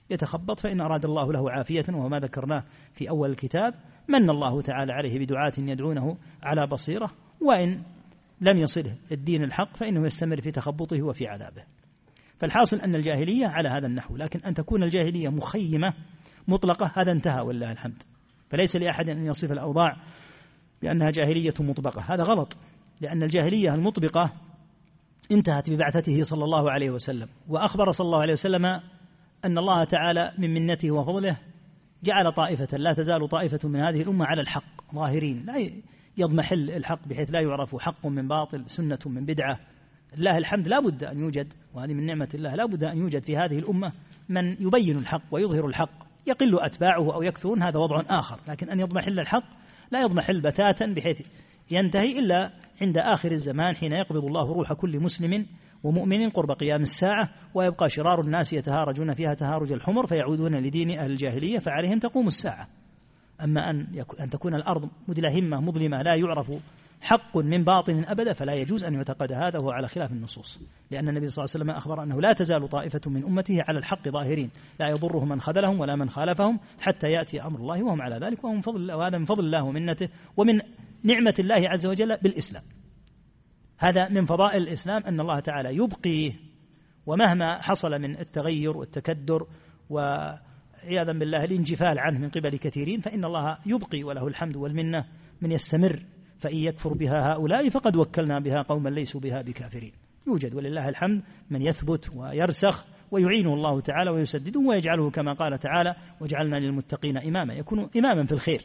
يتخبط، فإن أراد الله له عافية، وهو ما ذكرناه في أول الكتاب، من الله تعالى عليه بدعاة يدعونه على بصيرة، وإن لم يصله الدين الحق فإنه يستمر في تخبطه وفي عذابه. فالحاصل أن الجاهلية على هذا النحو، لكن أن تكون الجاهلية مخيمة مطلقة هذا انتهى ولله الحمد، فليس لأحد أن يصف الأوضاع بأنها جاهلية مطبقة، هذا غلط، لأن الجاهلية المطبقة انتهت ببعثته صلى الله عليه وسلم، وأخبر صلى الله عليه وسلم أن الله تعالى من منته وفضله جعل طائفة لا تزال طائفة من هذه الأمة على الحق ظاهرين، لا يضمحل الحق بحيث لا يعرف حق من باطل، سنة من بدعة. الله الحمد لا بد أن يوجد، وهذه من نعمة الله، لا بد أن يوجد في هذه الأمة من يبين الحق ويظهر الحق، يقل أتباعه أو يكثرون هذا وضع آخر، لكن أن يضمحل الحق لا يضمحل بتاتا بحيث ينتهي إلا عند آخر الزمان حين يقبض الله روح كل مسلم ومؤمن قرب قيام الساعة، ويبقى شرار الناس يتهارجون فيها تهارج الحمر فيعودون لدين أهل الجاهلية، فعليهم تقوم الساعة. أما أن أن تكون الأرض مدلهمة مظلمة لا يعرف حق من باطن أبدا، فلا يجوز أن يعتقد هذا، وهو على خلاف النصوص، لأن النبي صلى الله عليه وسلم أخبر أنه لا تزال طائفة من أمته على الحق ظاهرين لا يضرهم من خذلهم ولا من خالفهم حتى يأتي أمر الله وهم على ذلك، وهم فضل الله، وهذا من فضل الله ومنته ومن نعمة الله عز وجل بالإسلام. هذا من فضائل الإسلام أن الله تعالى يبقيه، ومهما حصل من التغير والتكدر وعياذا بالله الانجفال عنه من قبل كثيرين، فإن الله يبقي وله الحمد والمنة من يستمر، فإن يكفر بها هؤلاء فقد وكلنا بها قوما ليسوا بها بكافرين. يوجد ولله الحمد من يثبت ويرسخ ويعينه الله تعالى ويسدده ويجعله كما قال تعالى وجعلنا للمتقين إماما، يكون إماما في الخير.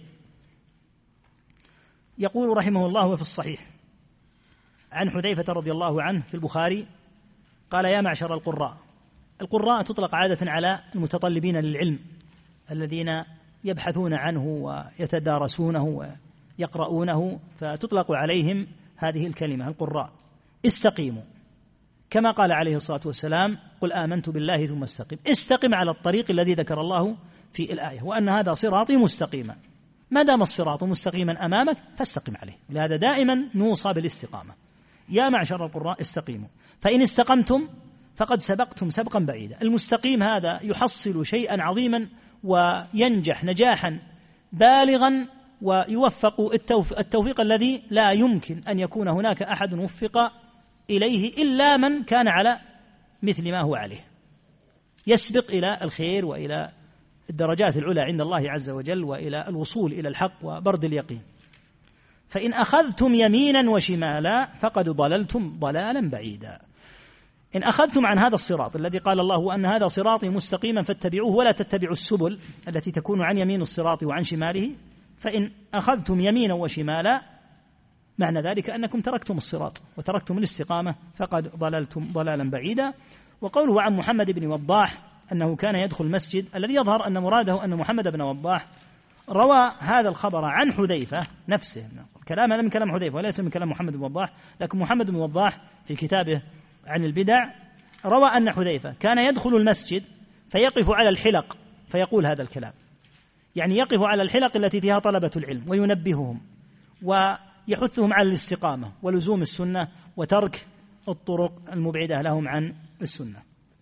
يقول رحمه الله وفي الصحيح عن حذيفة رضي الله عنه في البخاري قال: يا معشر القراء. القراء تطلق عادة على المتطلبين للعلم الذين يبحثون عنه ويتدارسونه ويقرؤونه، فتطلق عليهم هذه الكلمة القراء. استقيموا كما قال عليه الصلاة والسلام: قل آمنت بالله ثم استقم. استقم على الطريق الذي ذكر الله في الآية، وأن هذا صراطي مستقيما، ما دام الصراط مستقيما أمامك فاستقم عليه. لهذا دائما نوصى بالاستقامة. يا معشر القراء استقيموا، فإن استقمتم فقد سبقتم سبقا بعيدا. المستقيم هذا يحصل شيئا عظيما وينجح نجاحا بالغا ويوفق التوفيق الذي لا يمكن أن يكون هناك أحد وفق إليه إلا من كان على مثل ما هو عليه، يسبق إلى الخير وإلى الدرجات العلى عند الله عز وجل وإلى الوصول إلى الحق وبرد اليقين. فإن أخذتم يمينا وشمالا فقد ضللتم ضلالا بعيدا. إن أخذتم عن هذا الصراط الذي قال الله وأن هذا صراطي مستقيما فاتبعوه ولا تتبعوا السبل التي تكون عن يمين الصراط وعن شماله، فإن أخذتم يمينا وشمالا معنى ذلك أنكم تركتم الصراط وتركتم الاستقامة فقد ضللتم ضلالا بعيدا. وقوله عن محمد بن وضاح أنه كان يدخل المسجد، الذي يظهر أن مراده أن محمد بن وضاح روى هذا الخبر عن حذيفة نفسه. الكلام هذا من كلام حذيفة وليس من كلام محمد بن وضاح، لكن محمد بن وضاح في كتابه عن البدع روى أن حذيفة كان يدخل المسجد فيقف على الحلق فيقول هذا الكلام، يعني يقف على الحلق التي فيها طلبة العلم وينبههم ويحثهم على الاستقامة ولزوم السنة وترك الطرق المبعدة لهم عن السنة.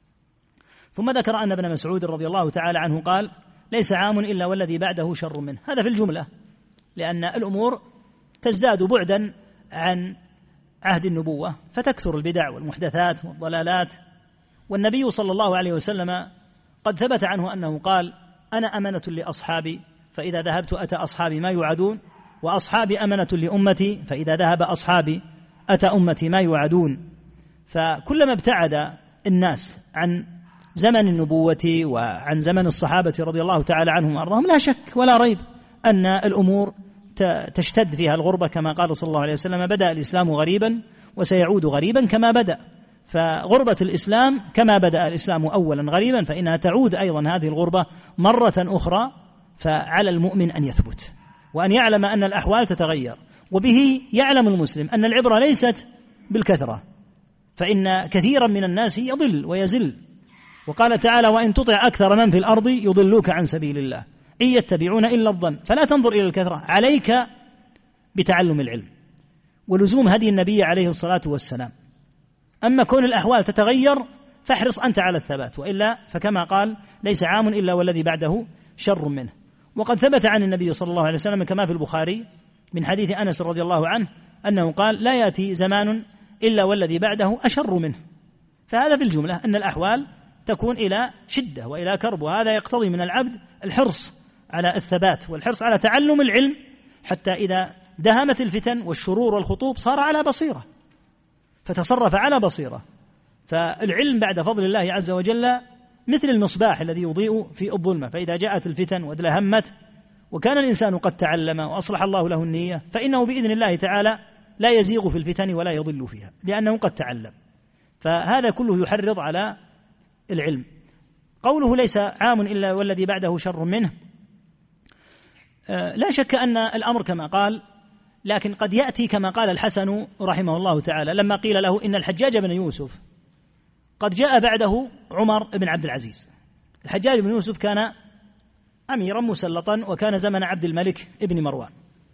ثم ذكر أن ابن مسعود رضي الله تعالى عنه قال: ليس عام إلا والذي بعده شر منه. هذا في الجملة، لأن الأمور تزداد بعدا عن عهد النبوة فتكثر البدع والمحدثات والضلالات. والنبي صلى الله عليه وسلم قد ثبت عنه أنه قال: أنا أمنة لأصحابي فإذا ذهبت أتى أصحابي ما يوعدون، وأصحابي أمنة لأمتي فإذا ذهب أصحابي أتى أمتي ما يوعدون. فكلما ابتعد الناس عن زمن النبوة وعن زمن الصحابة رضي الله تعالى عنهم وأرضاهم لا شك ولا ريب أن الأمور تشتد فيها الغربة، كما قال صلى الله عليه وسلم: بدأ الإسلام غريبا وسيعود غريبا كما بدأ. فغربة الإسلام كما بدأ الإسلام أولا غريبا فإنها تعود أيضا هذه الغربة مرة أخرى. فعلى المؤمن أن يثبت وأن يعلم أن الأحوال تتغير، وبه يعلم المسلم أن العبرة ليست بالكثرة، فإن كثيرا من الناس يضل ويزل. وقال تعالى: وإن تطع أكثر من في الأرض يضلوك عن سبيل الله إن يتبعون إلا الظن فلا تنظر إلى الكثرة، عليك بتعلم العلم ولزوم هدي النبي عليه الصلاة والسلام. أما كون الأحوال تتغير فاحرص أنت على الثبات، وإلا فكما قال ليس عام إلا والذي بعده شر منه. وقد ثبت عن النبي صلى الله عليه وسلم كما في البخاري من حديث أنس رضي الله عنه أنه قال لا يأتي زمان إلا والذي بعده أشر منه. فهذا في الجملة أن الأحوال تكون إلى شدة وإلى كرب، وهذا يقتضي من العبد الحرص على الثبات والحرص على تعلم العلم، حتى إذا دهمت الفتن والشرور والخطوب صار على بصيرة فتصرف على بصيرة. فالعلم بعد فضل الله عز وجل مثل المصباح الذي يضيء في الظلمة، فإذا جاءت الفتن وادلهمت وكان الإنسان قد تعلم وأصلح الله له النية فإنه بإذن الله تعالى لا يزيغ في الفتن ولا يضل فيها لأنه قد تعلم. فهذا كله يحرض على العلم. قوله ليس عام إلا والذي بعده شر منه، لا شك أن الأمر كما قال، لكن قد يأتي كما قال الحسن رحمه الله تعالى لما قيل له إن الحجاج بن يوسف قد جاء بعده عمر بن عبد العزيز. الحجاج بن يوسف كان أميرا مسلطا وكان زمن عبد الملك ابن مروان.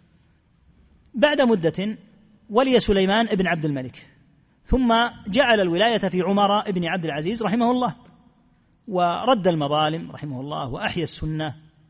بعد مدة ولي سليمان ابن عبد الملك، ثم جعل الولاية في عمر ابن عبد العزيز رحمه الله، ورد المظالم رحمه الله وأحيا السنة.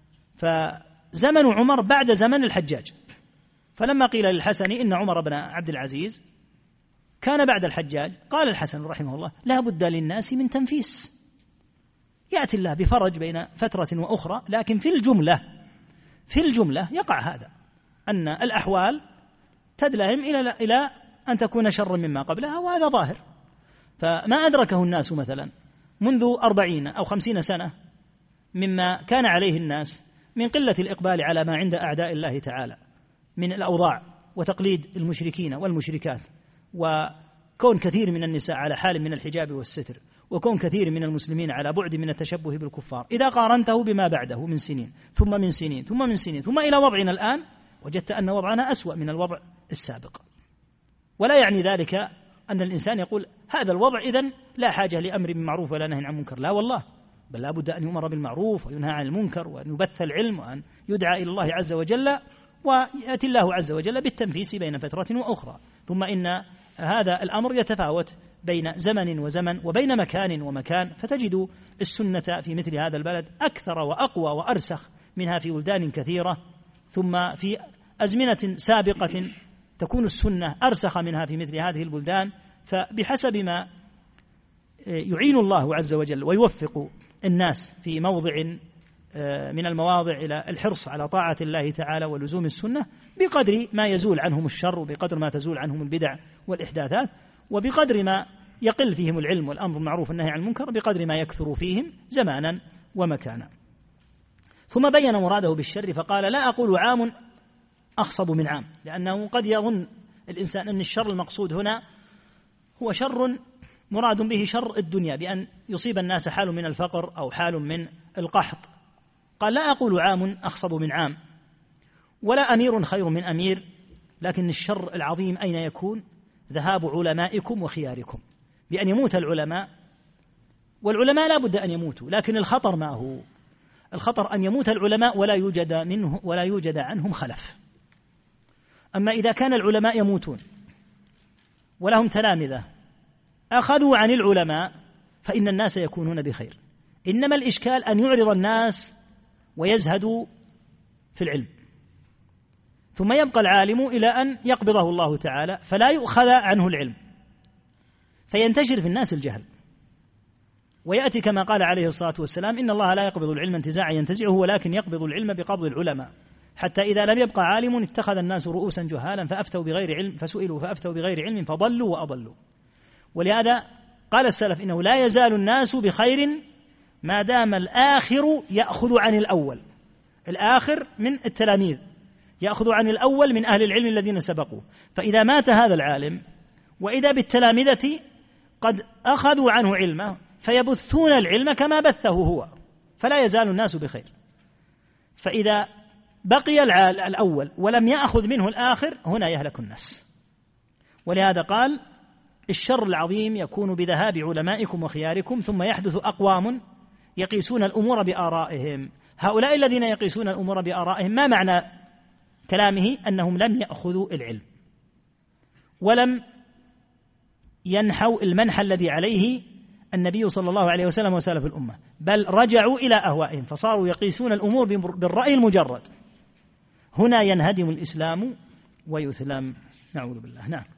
فزمن عمر بعد زمن الحجاج. فلما قيل للحسن إن عمر بن عبد العزيز كان بعد الحجاج، قال الحسن رحمه الله لا بد للناس من تنفيس، يأتي الله بفرج بين فترة وأخرى، لكن في الجملة في الجملة يقع هذا أن الأحوال تدلهم إلى إلى أن تكون شر مما قبلها، وهذا ظاهر. فما أدركه الناس مثلا منذ أربعين أو خمسين سنة مما كان عليه الناس من قلة الإقبال على ما عند أعداء الله تعالى من الأوضاع وتقليد المشركين والمشركات، وكون كثير من النساء على حال من الحجاب والستر، وكون كثير من المسلمين على بعد من التشبه بالكفار، إذا قارنته بما بعده من سنين ثم من سنين ثم من سنين ثم إلى وضعنا الآن، وجدت أن وضعنا أسوأ من الوضع السابق. ولا يعني ذلك أن الإنسان يقول هذا الوضع إذن لا حاجة لأمر بالمعروف ولا نهي عن المنكر، لا والله، بل لا بد أن يؤمر بالمعروف وينهى عن المنكر، وأن يبث العلم، وأن يدعى إلى الله عز وجل، ويأتي الله عز وجل بالتنفيس بين فترة وأخرى. ثم إن هذا الأمر يتفاوت بين زمن وزمن وبين مكان ومكان، فتجد السنة في مثل هذا البلد أكثر وأقوى وأرسخ منها في بلدان كثيرة، ثم في أزمنة سابقة تكون السنة أرسخ منها في مثل هذه البلدان. فبحسب ما يعين الله عز وجل ويوفق الناس في موضع من المواضع إلى الحرص على طاعة الله تعالى ولزوم السنة، بقدر ما يزول عنهم الشر، وبقدر ما تزول عنهم البدع والإحداثات، وبقدر ما يقل فيهم العلم والأمر بالمعروف والنهي عن المنكر، بقدر ما يكثر فيهم زمانا ومكانا. ثم بين مراده بالشر فقال لا أقول عام أخصب من عام، لأنه قد يظن الإنسان أن الشر المقصود هنا هو شر مراد به شر الدنيا، بأن يصيب الناس حال من الفقر أو حال من القحط. قال لا أقول عام أخصب من عام، ولا أمير خير من أمير، لكن الشر العظيم أين يكون؟ ذهاب علمائكم وخياركم، بأن يموت العلماء، والعلماء لا بد أن يموتوا، لكن الخطر ما هو؟ الخطر أن يموت العلماء ولا يوجد منه ولا يوجد عنهم خلف. أما إذا كان العلماء يموتون ولهم تلامذة أخذوا عن العلماء فإن الناس يكونون بخير. إنما الإشكال أن يعرض الناس ويزهدوا في العلم، ثم يبقى العالم إلى أن يقبضه الله تعالى فلا يؤخذ عنه العلم، فينتشر في الناس الجهل، ويأتي كما قال عليه الصلاة والسلام إن الله لا يقبض العلم انتزاعا ينتزعه، ولكن يقبض العلم بقبض العلماء، حتى إذا لم يبقى عالم اتخذ الناس رؤوسا جهالا فأفتوا بغير علم فسئلوا فأفتوا بغير علم فضلوا وأضلوا. ولهذا قال السلف إنه لا يزال الناس بخير ما دام الآخر يأخذ عن الأول. الآخر من التلاميذ يأخذ عن الأول من أهل العلم الذين سبقوا، فإذا مات هذا العالم وإذا بالتلامذة قد أخذوا عنه علمه فيبثون العلم كما بثه هو، فلا يزال الناس بخير. فإذا بقي الأول ولم يأخذ منه الآخر هنا يهلك الناس. ولهذا قال الشر العظيم يكون بذهاب علمائكم وخياركم، ثم يحدث أقوام يقيسون الأمور بآرائهم. هؤلاء الذين يقيسون الأمور بآرائهم ما معنى كلامه؟ أنهم لم يأخذوا العلم ولم ينحوا المنح الذي عليه النبي صلى الله عليه وسلم وسلف الأمة، بل رجعوا إلى أهوائهم فصاروا يقيسون الأمور بالرأي المجرد. هنا ينهدم الإسلام ويثلم، نعوذ بالله. نعم.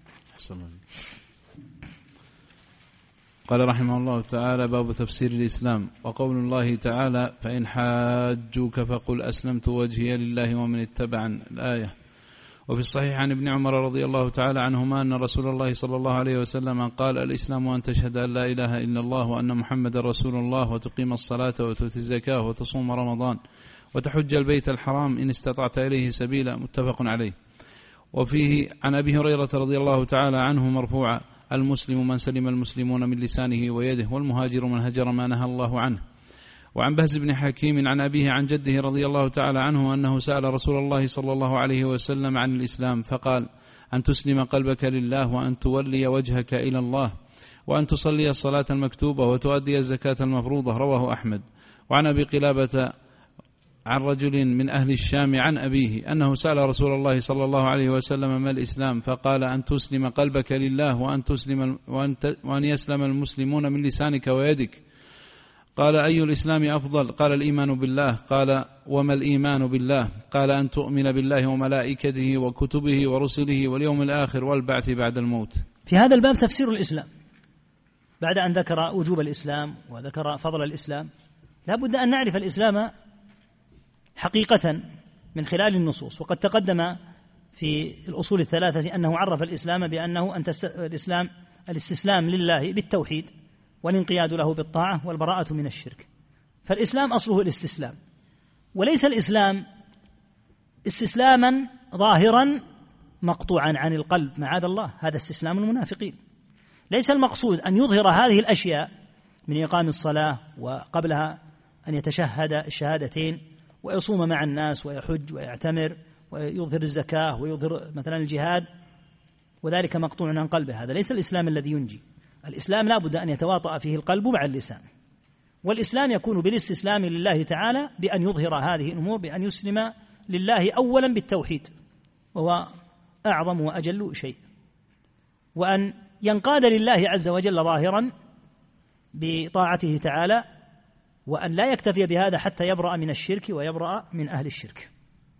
قال رحمه الله تعالى: باب تفسير الإسلام. وقول الله تعالى: فإن حاجوك فقل أسلمت وجهي لله ومن اتبعني، الآية. وفي الصحيح عن ابن عمر رضي الله تعالى عنهما أن رسول الله صلى الله عليه وسلم قال: الإسلام أن تشهد أن لا إله إلا الله وأن محمد رسول الله وتقيم الصلاة وتؤتي الزكاة وتصوم رمضان وتحج البيت الحرام إن استطعت إليه سبيلا، متفق عليه. وفيه عن أبي هريرة رضي الله تعالى عنه مرفوعا: المسلم من سلم المسلمون من لسانه ويده، والمهاجر من هجر ما نهى الله عنه. وعن بهز بن حكيم عن أبيه عن جده رضي الله تعالى عنه أنه سأل رسول الله صلى الله عليه وسلم عن الإسلام فقال: أن تسلم قلبك لله، وأن تولي وجهك إلى الله، وأن تصلي الصلاة المكتوبة، وتؤدي الزكاة المفروضة، رواه أحمد. وعن أبي قلابة عن رجل من أهل الشام عن أبيه أنه سأل رسول الله صلى الله عليه وسلم ما الإسلام فقال: أن تسلم قلبك لله، وأن, تسلم وأن, وأن يسلم المسلمون من لسانك ويدك. قال: أي الإسلام أفضل؟ قال: الإيمان بالله. قال: وما الإيمان بالله؟ قال: أن تؤمن بالله وملائكته وكتبه ورسله واليوم الآخر والبعث بعد الموت. في هذا الباب تفسير الإسلام، بعد أن ذكر وجوب الإسلام وذكر فضل الإسلام لا بد أن نعرف الإسلام حقيقة من خلال النصوص. وقد تقدم في الأصول الثلاثة أنه عرف الإسلام بأنه أن الإسلام الاستسلام لله بالتوحيد والانقياد له بالطاعة والبراءة من الشرك. فالإسلام أصله الاستسلام، وليس الإسلام استسلاما ظاهرا مقطوعا عن القلب، معاذ الله، هذا استسلام المنافقين. ليس المقصود أن يظهر هذه الأشياء من إقام الصلاة وقبلها أن يتشهد الشهادتين ويصوم مع الناس ويحج ويعتمر ويظهر الزكاة ويظهر مثلا الجهاد وذلك مقطوع عن قلبه. هذا ليس الإسلام الذي ينجي. الإسلام لا بد أن يتواطأ فيه القلب مع اللسان، والإسلام يكون بالاستسلام لله تعالى بأن يظهر هذه الأمور، بأن يسلم لله أولا بالتوحيد وهو أعظم وأجل شيء، وأن ينقاد لله عز وجل ظاهرا بطاعته تعالى، وأن لا يكتفي بهذا حتى يبرأ من الشرك ويبرأ من أهل الشرك.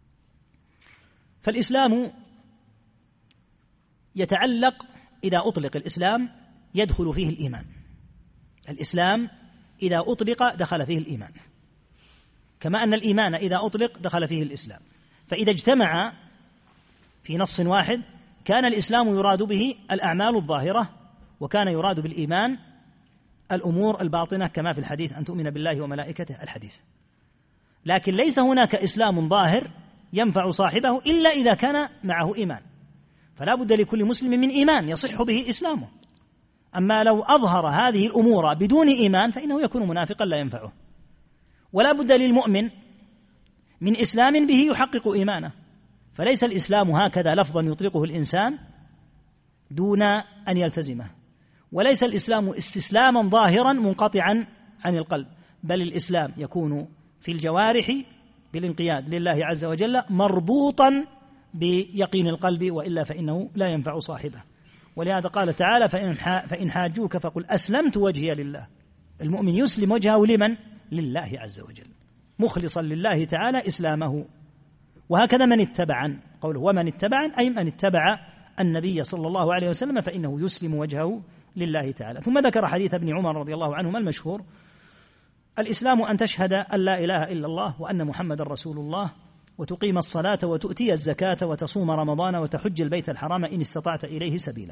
فالإسلام يتعلق، إذا أطلق الإسلام يدخل فيه الإيمان. الإسلام إذا أطلق دخل فيه الإيمان، كما أن الإيمان إذا أطلق دخل فيه الإسلام. فإذا اجتمع في نص واحد كان الإسلام يراد به الأعمال الظاهرة، وكان يراد بالإيمان الأمور الباطنة كما في الحديث: أن تؤمن بالله وملائكته، الحديث. لكن ليس هناك إسلام ظاهر ينفع صاحبه إلا إذا كان معه إيمان، فلا بد لكل مسلم من إيمان يصح به إسلامه. أما لو أظهر هذه الأمور بدون إيمان فإنه يكون منافقا لا ينفعه. ولا بد للمؤمن من إسلام به يحقق إيمانه، فليس الإسلام هكذا لفظا يطلقه الإنسان دون أن يلتزمه، وليس الإسلام استسلاما ظاهرا منقطعا عن القلب، بل الإسلام يكون في الجوارح بالانقياد لله عز وجل مربوطا بيقين القلب، وإلا فإنه لا ينفع صاحبه. ولهذا قال تعالى: فإن حاجوك فقل أسلمت وجهي لله. المؤمن يسلم وجهه لمن؟ لله عز وجل، مخلصا لله تعالى إسلامه. وهكذا من اتبعا، قوله ومن اتبعا أي من اتبع النبي صلى الله عليه وسلم فإنه يسلم وجهه لله تعالى. ثم ذكر حديث ابن عمر رضي الله عنهما المشهور: الإسلام أن تشهد أن لا إله إلا الله وأن محمد رسول الله وتقيم الصلاة وتؤتي الزكاة وتصوم رمضان وتحج البيت الحرام إن استطعت إليه سبيلا.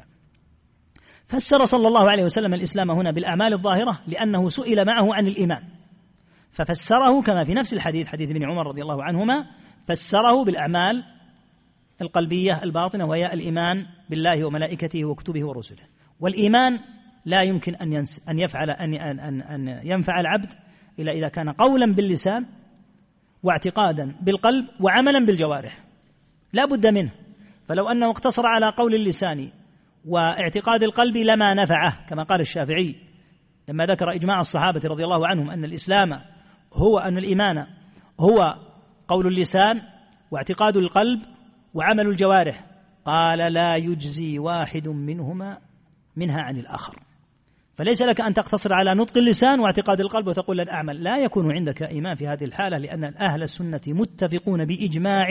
فسر صلى الله عليه وسلم الإسلام هنا بالأعمال الظاهرة لأنه سئل معه عن الإيمان، ففسره كما في نفس الحديث حديث ابن عمر رضي الله عنهما، فسره بالأعمال القلبية الباطنة وهي الإيمان بالله وملائكته وكتبه ورسله. والإيمان لا يمكن أن أن يفعل أن أن أن ينفع العبد إلا إذا كان قولا باللسان واعتقادا بالقلب وعملا بالجوارح، لا بد منه. فلو أنه اقتصر على قول اللسان واعتقاد القلب لما نفعه، كما قال الشافعي لما ذكر إجماع الصحابة رضي الله عنهم أن الإسلام هو أن الإيمان هو قول اللسان واعتقاد القلب وعمل الجوارح، قال: لا يجزي واحد منهما منها عن الآخر. فليس لك أن تقتصر على نطق اللسان واعتقاد القلب وتقول لن أعمل. لا يكون عندك إيمان في هذه الحالة، لأن أهل السنة متفقون بإجماع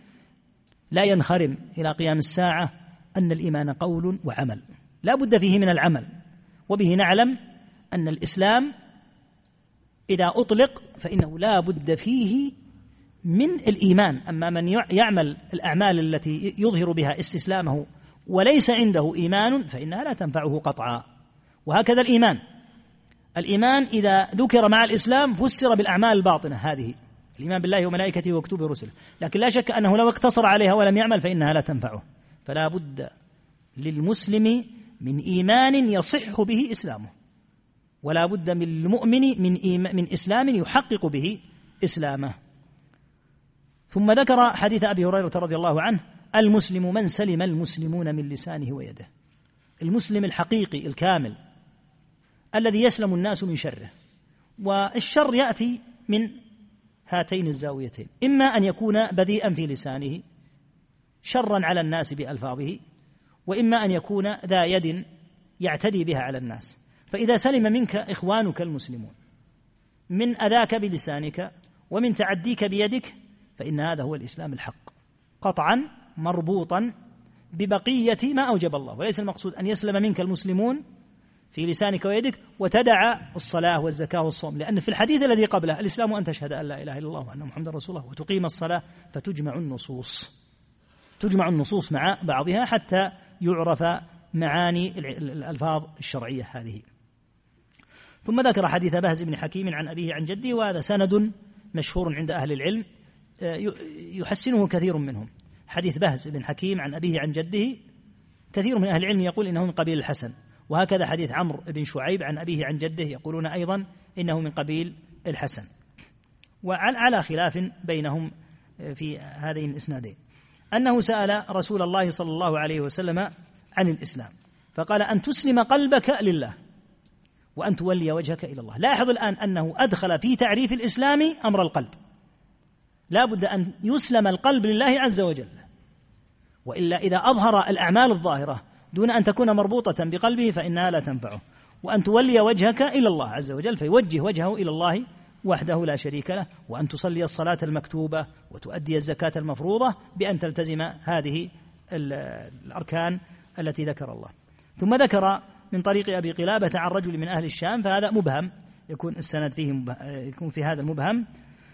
لا ينخرم إلى قيام الساعة أن الإيمان قول وعمل، لا بد فيه من العمل. وبه نعلم أن الإسلام إذا أطلق فإنه لا بد فيه من الإيمان. أما من يعمل الأعمال التي يظهر بها استسلامه وليس عنده إيمان فإنها لا تنفعه قطعا. وهكذا الإيمان، الإيمان إذا ذكر مع الإسلام فسر بالأعمال الباطنة، هذه الإيمان بالله وملائكته وكتبه ورسله، لكن لا شك أنه لو اقتصر عليها ولم يعمل فإنها لا تنفعه. فلا بد للمسلم من إيمان يصح به إسلامه، ولا بد من المؤمن من, من إسلام يحقق به إسلامه. ثم ذكر حديث أبي هريرة رضي الله عنه: المسلم من سلم المسلمون من لسانه ويده. المسلم الحقيقي الكامل الذي يسلم الناس من شره. والشر يأتي من هاتين الزاويتين: إما أن يكون بذيئا في لسانه شرا على الناس بألفاظه، وإما أن يكون ذا يد يعتدي بها على الناس. فإذا سلم منك إخوانك المسلمون من أذاك بلسانك ومن تعديك بيدك فإن هذا هو الإسلام الحق، قطعا مربوطا ببقية ما أوجب الله. وليس المقصود أن يسلم منك المسلمون في لسانك ويدك وتدع الصلاة والزكاة والصوم، لأن في الحديث الذي قبله: الإسلام أن تشهد أن لا إله إلا الله وأن محمدا رسول الله وتقيم الصلاة. فتجمع النصوص تجمع النصوص مع بعضها حتى يعرف معاني الألفاظ الشرعية هذه. ثم ذكر حديث بهز بن حكيم عن أبيه عن جده، وهذا سند مشهور عند أهل العلم يحسنه كثير منهم. حديث بهز بن حكيم عن أبيه عن جده كثير من أهل العلم يقول إنه من قبيل الحسن، وهكذا حديث عمرو بن شعيب عن أبيه عن جده يقولون أيضا إنه من قبيل الحسن، وعلى خلاف بينهم في هذين الإسنادين. أنه سأل رسول الله صلى الله عليه وسلم عن الإسلام فقال: أن تسلم قلبك لله وأن تولي وجهك إلى الله. لاحظ الآن أنه أدخل في تعريف الإسلام أمر القلب، لا بد أن يسلم القلب لله عز وجل، وإلا إذا أظهر الأعمال الظاهرة دون أن تكون مربوطة بقلبه فإنها لا تنفعه. وأن تولي وجهك إلى الله عز وجل، فيوجه وجهه إلى الله وحده لا شريك له، وأن تصلي الصلاة المكتوبة وتؤدي الزكاة المفروضة بأن تلتزم هذه الأركان التي ذكر الله. ثم ذكر من طريق أبي قلابة عن رجل من أهل الشام، فهذا مبهم، يكون السند فيه مبهم، يكون في هذا المبهم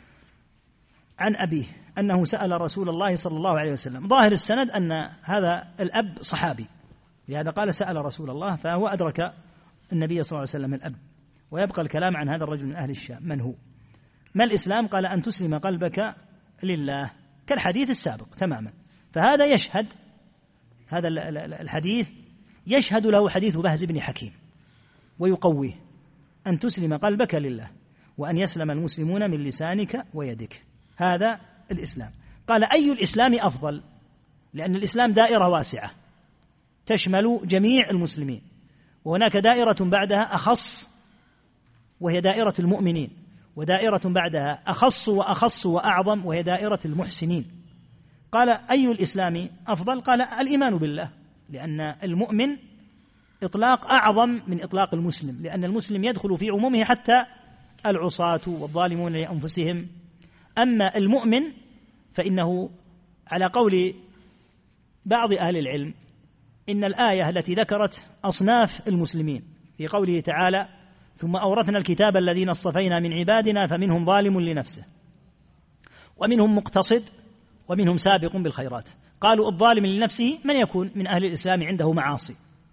عن أبيه أنه سأل رسول الله صلى الله عليه وسلم. ظاهر السند أن هذا الأب صحابي، لهذا قال سأل رسول الله، فهو أدرك النبي صلى الله عليه وسلم الأب. ويبقى الكلام عن هذا الرجل من أهل الشام من هو. ما الإسلام؟ قال: أن تسلم قلبك لله، كالحديث السابق تماما. فهذا يشهد، هذا الحديث يشهد له حديث بهز بن حكيم ويقويه: أن تسلم قلبك لله وأن يسلم المسلمون من لسانك ويدك. هذا الإسلام. قال: أي الإسلام أفضل؟ لأن الإسلام دائرة واسعة تشمل جميع المسلمين، وهناك دائرة بعدها أخص وهي دائرة المؤمنين، ودائرة بعدها أخص وأخص وأعظم وهي دائرة المحسنين. قال: أي الإسلام أفضل؟ قال: الإيمان بالله، لأن المؤمن إطلاق أعظم من إطلاق المسلم، لأن المسلم يدخل في عمومه حتى العصاة والظالمون لأنفسهم. أما المؤمن فإنه على قول بعض أهل العلم إن الآية التي ذكرت أصناف المسلمين في قوله تعالى: ثم أورثنا الكتاب الذين اصطفينا من عبادنا فمنهم ظالم لنفسه ومنهم مقتصد ومنهم سابق بالخيرات. قالوا الظالم لنفسه من يكون من أهل الإسلام عنده معاصي،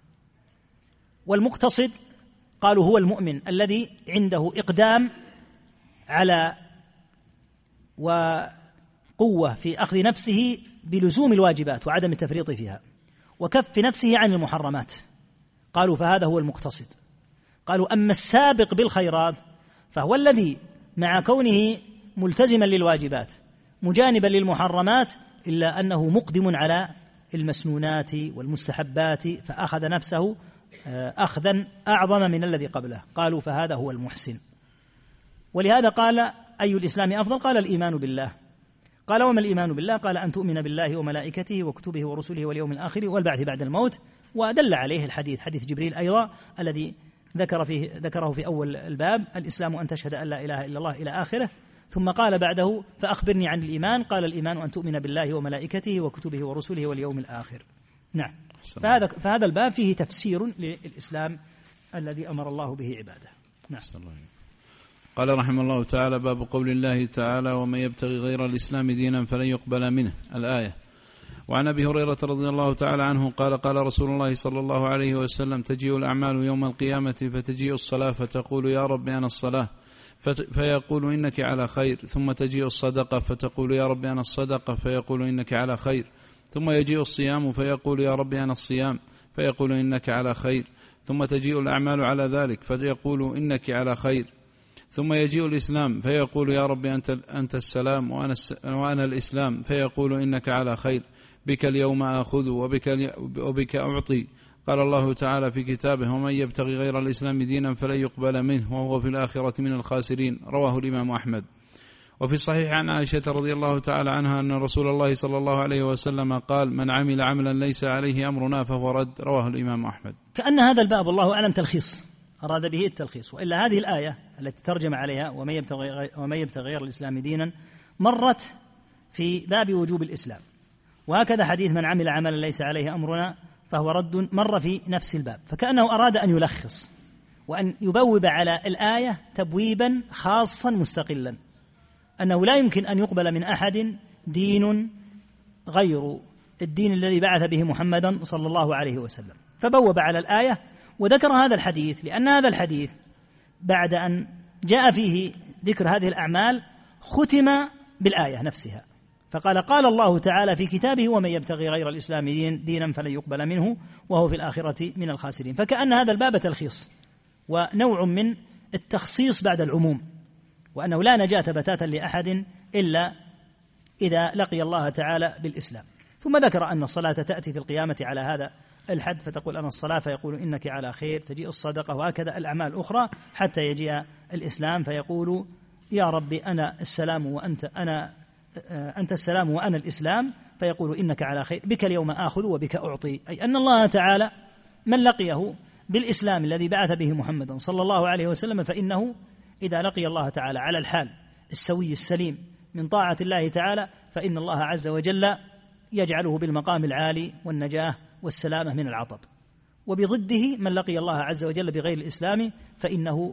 والمقتصد قالوا هو المؤمن الذي عنده إقدام على وقوة في أخذ نفسه بلزوم الواجبات وعدم التفريط فيها وكف نفسه عن المحرمات. قالوا فهذا هو المقتصد. قالوا أما السابق بالخيرات فهو الذي مع كونه ملتزما للواجبات مجانبا للمحرمات إلا أنه مقدم على المسنونات والمستحبات فأخذ نفسه أخذا أعظم من الذي قبله. قالوا فهذا هو المحسن. ولهذا قال: أي الإسلام أفضل؟ قال: الإيمان بالله. قال: وما الإيمان بالله؟ قال: أن تؤمن بالله وملائكته وكتبه ورسله واليوم الآخر والبعث بعد الموت. ودل عليه الحديث، حديث جبريل أيضا الذي ذكر فيه ذكره في أول الباب: الإسلام أن تشهد أن لا إله إلا الله إلى آخره، ثم قال بعده: فأخبرني عن الإيمان، قال: الإيمان أن تؤمن بالله وملائكته وكتبه ورسله واليوم الآخر. نعم. فهذا فهذا الباب فيه تفسير للإسلام الذي أمر الله به عباده. نعم. قال رحمه الله تعالى: باب قول الله تعالى: ومن يبتغي غير الإسلام دينا فلن يقبل منه، الآية. وعن أبي هريرة رضي الله تعالى عنه قال: قال رسول الله صلى الله عليه وسلم: تجيء الأعمال يوم القيامة فتجيء الصلاة فتقول: يا رب أنا الصلاة، فيقول: إنك على خير. ثم تجيء الصدقة فتقول: يا رب أنا الصدقة، فيقول: إنك على خير. ثم يجيء الصيام فيقول: يا رب أنا الصيام، فيقول: إنك على خير. ثم تجيء الأعمال على ذلك فيقول: إنك على خير. ثم يجيء الإسلام فيقول: يا رب أنت, أنت السلام وأنا, وأنا الإسلام، فيقول: إنك على خير، بك اليوم آخذ وبك, وبك أعطي. قال الله تعالى في كتابه: ومن يبتغي غير الإسلام دينا فلن يقبل منه وهو في الآخرة من الخاسرين. رواه الإمام أحمد. وفي الصحيح عن عائشة رضي الله تعالى عنها أن رسول الله صلى الله عليه وسلم قال: من عمل عملا ليس عليه أمرنا فهو رد. رواه الإمام أحمد. كأن هذا الباب والله أعلم تلخيص، أراد به التلخيص، وإلا هذه الآية التي ترجم عليها: ومن يبتغي, ومن يبتغي غير الإسلام دينا، مرت في باب وجوب الإسلام. وهكذا حديث: من عمل عملا ليس عليه أمرنا فهو رد، مر في نفس الباب. فكأنه أراد أن يلخص وأن يبوب على الآية تبويبا خاصا مستقلا، أنه لا يمكن أن يقبل من أحد دين غير الدين الذي بعث به محمدا صلى الله عليه وسلم. فبوب على الآية وذكر هذا الحديث، لأن هذا الحديث بعد أن جاء فيه ذكر هذه الأعمال ختم بالآية نفسها، فقال: قال الله تعالى في كتابه: ومن يبتغي غير الإسلام دين دينا فلن يقبل منه وهو في الآخرة من الخاسرين. فكأن هذا الباب تلخيص ونوع من التخصيص بعد العموم، وأنه لا نجاة بتاتا لأحد إلا إذا لقي الله تعالى بالإسلام. ثم ذكر أن الصلاة تأتي في القيامة على هذا الحد، فتقول: أنا الصلاة، فيقول: إنك على خير. تجيء الصدقة، وهكذا الأعمال الأخرى، حتى يجيء الإسلام فيقول: يا ربي أنا السلام وأنت أنا أنت السلام وأنا الإسلام، فيقول: إنك على خير، بك اليوم آخذ وبك أعطي. أي أن الله تعالى من لقيه بالإسلام الذي بعث به محمدا صلى الله عليه وسلم، فإنه إذا لقي الله تعالى على الحال السوي السليم من طاعة الله تعالى، فإن الله عز وجل يجعله بالمقام العالي والنجاة والسلامة من العطب. وبضده من لقي الله عز وجل بغير الإسلام فإنه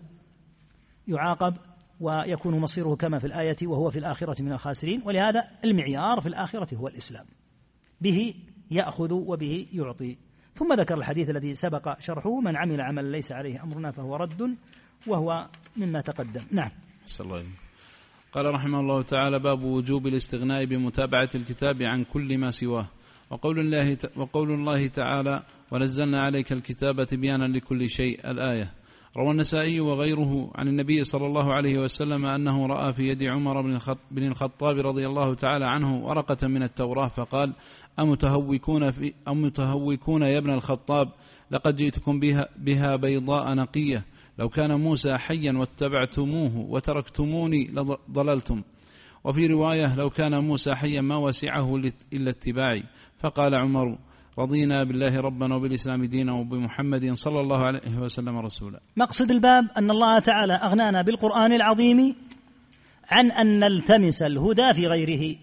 يعاقب ويكون مصيره كما في الآية: وهو في الآخرة من الخاسرين. ولهذا المعيار في الآخرة هو الإسلام، به يأخذ وبه يعطي. ثم ذكر الحديث الذي سبق شرحه: من عمل عملا ليس عليه أمرنا فهو رد، وهو مما تقدم. نعم. الله. قال رحمه الله تعالى: باب وجوب الاستغناء بمتابعة الكتاب عن كل ما سواه. وقول الله, وقول الله تعالى: ونزلنا عليك الكتاب تبيانا لكل شيء، الآية. روى النسائي وغيره عن النبي صلى الله عليه وسلم أنه رأى في يد عمر بن الخطاب رضي الله تعالى عنه ورقة من التوراة، فقال: أمتهوكون, في أمتهوكون يا ابن الخطاب، لقد جئتكم بها, بها بيضاء نقية، لو كان موسى حيا واتبعتموه وتركتموني لضللتم. وفي رواية: لو كان موسى حيا ما وسعه إلا اتباعي. فقال عمر: رضينا بالله ربا وبالإسلام دينا وبمحمد صلى الله عليه وسلم رسولا. مقصد الباب أن الله تعالى أغنانا بالقرآن العظيم عن أن نلتمس الهدى في غيره،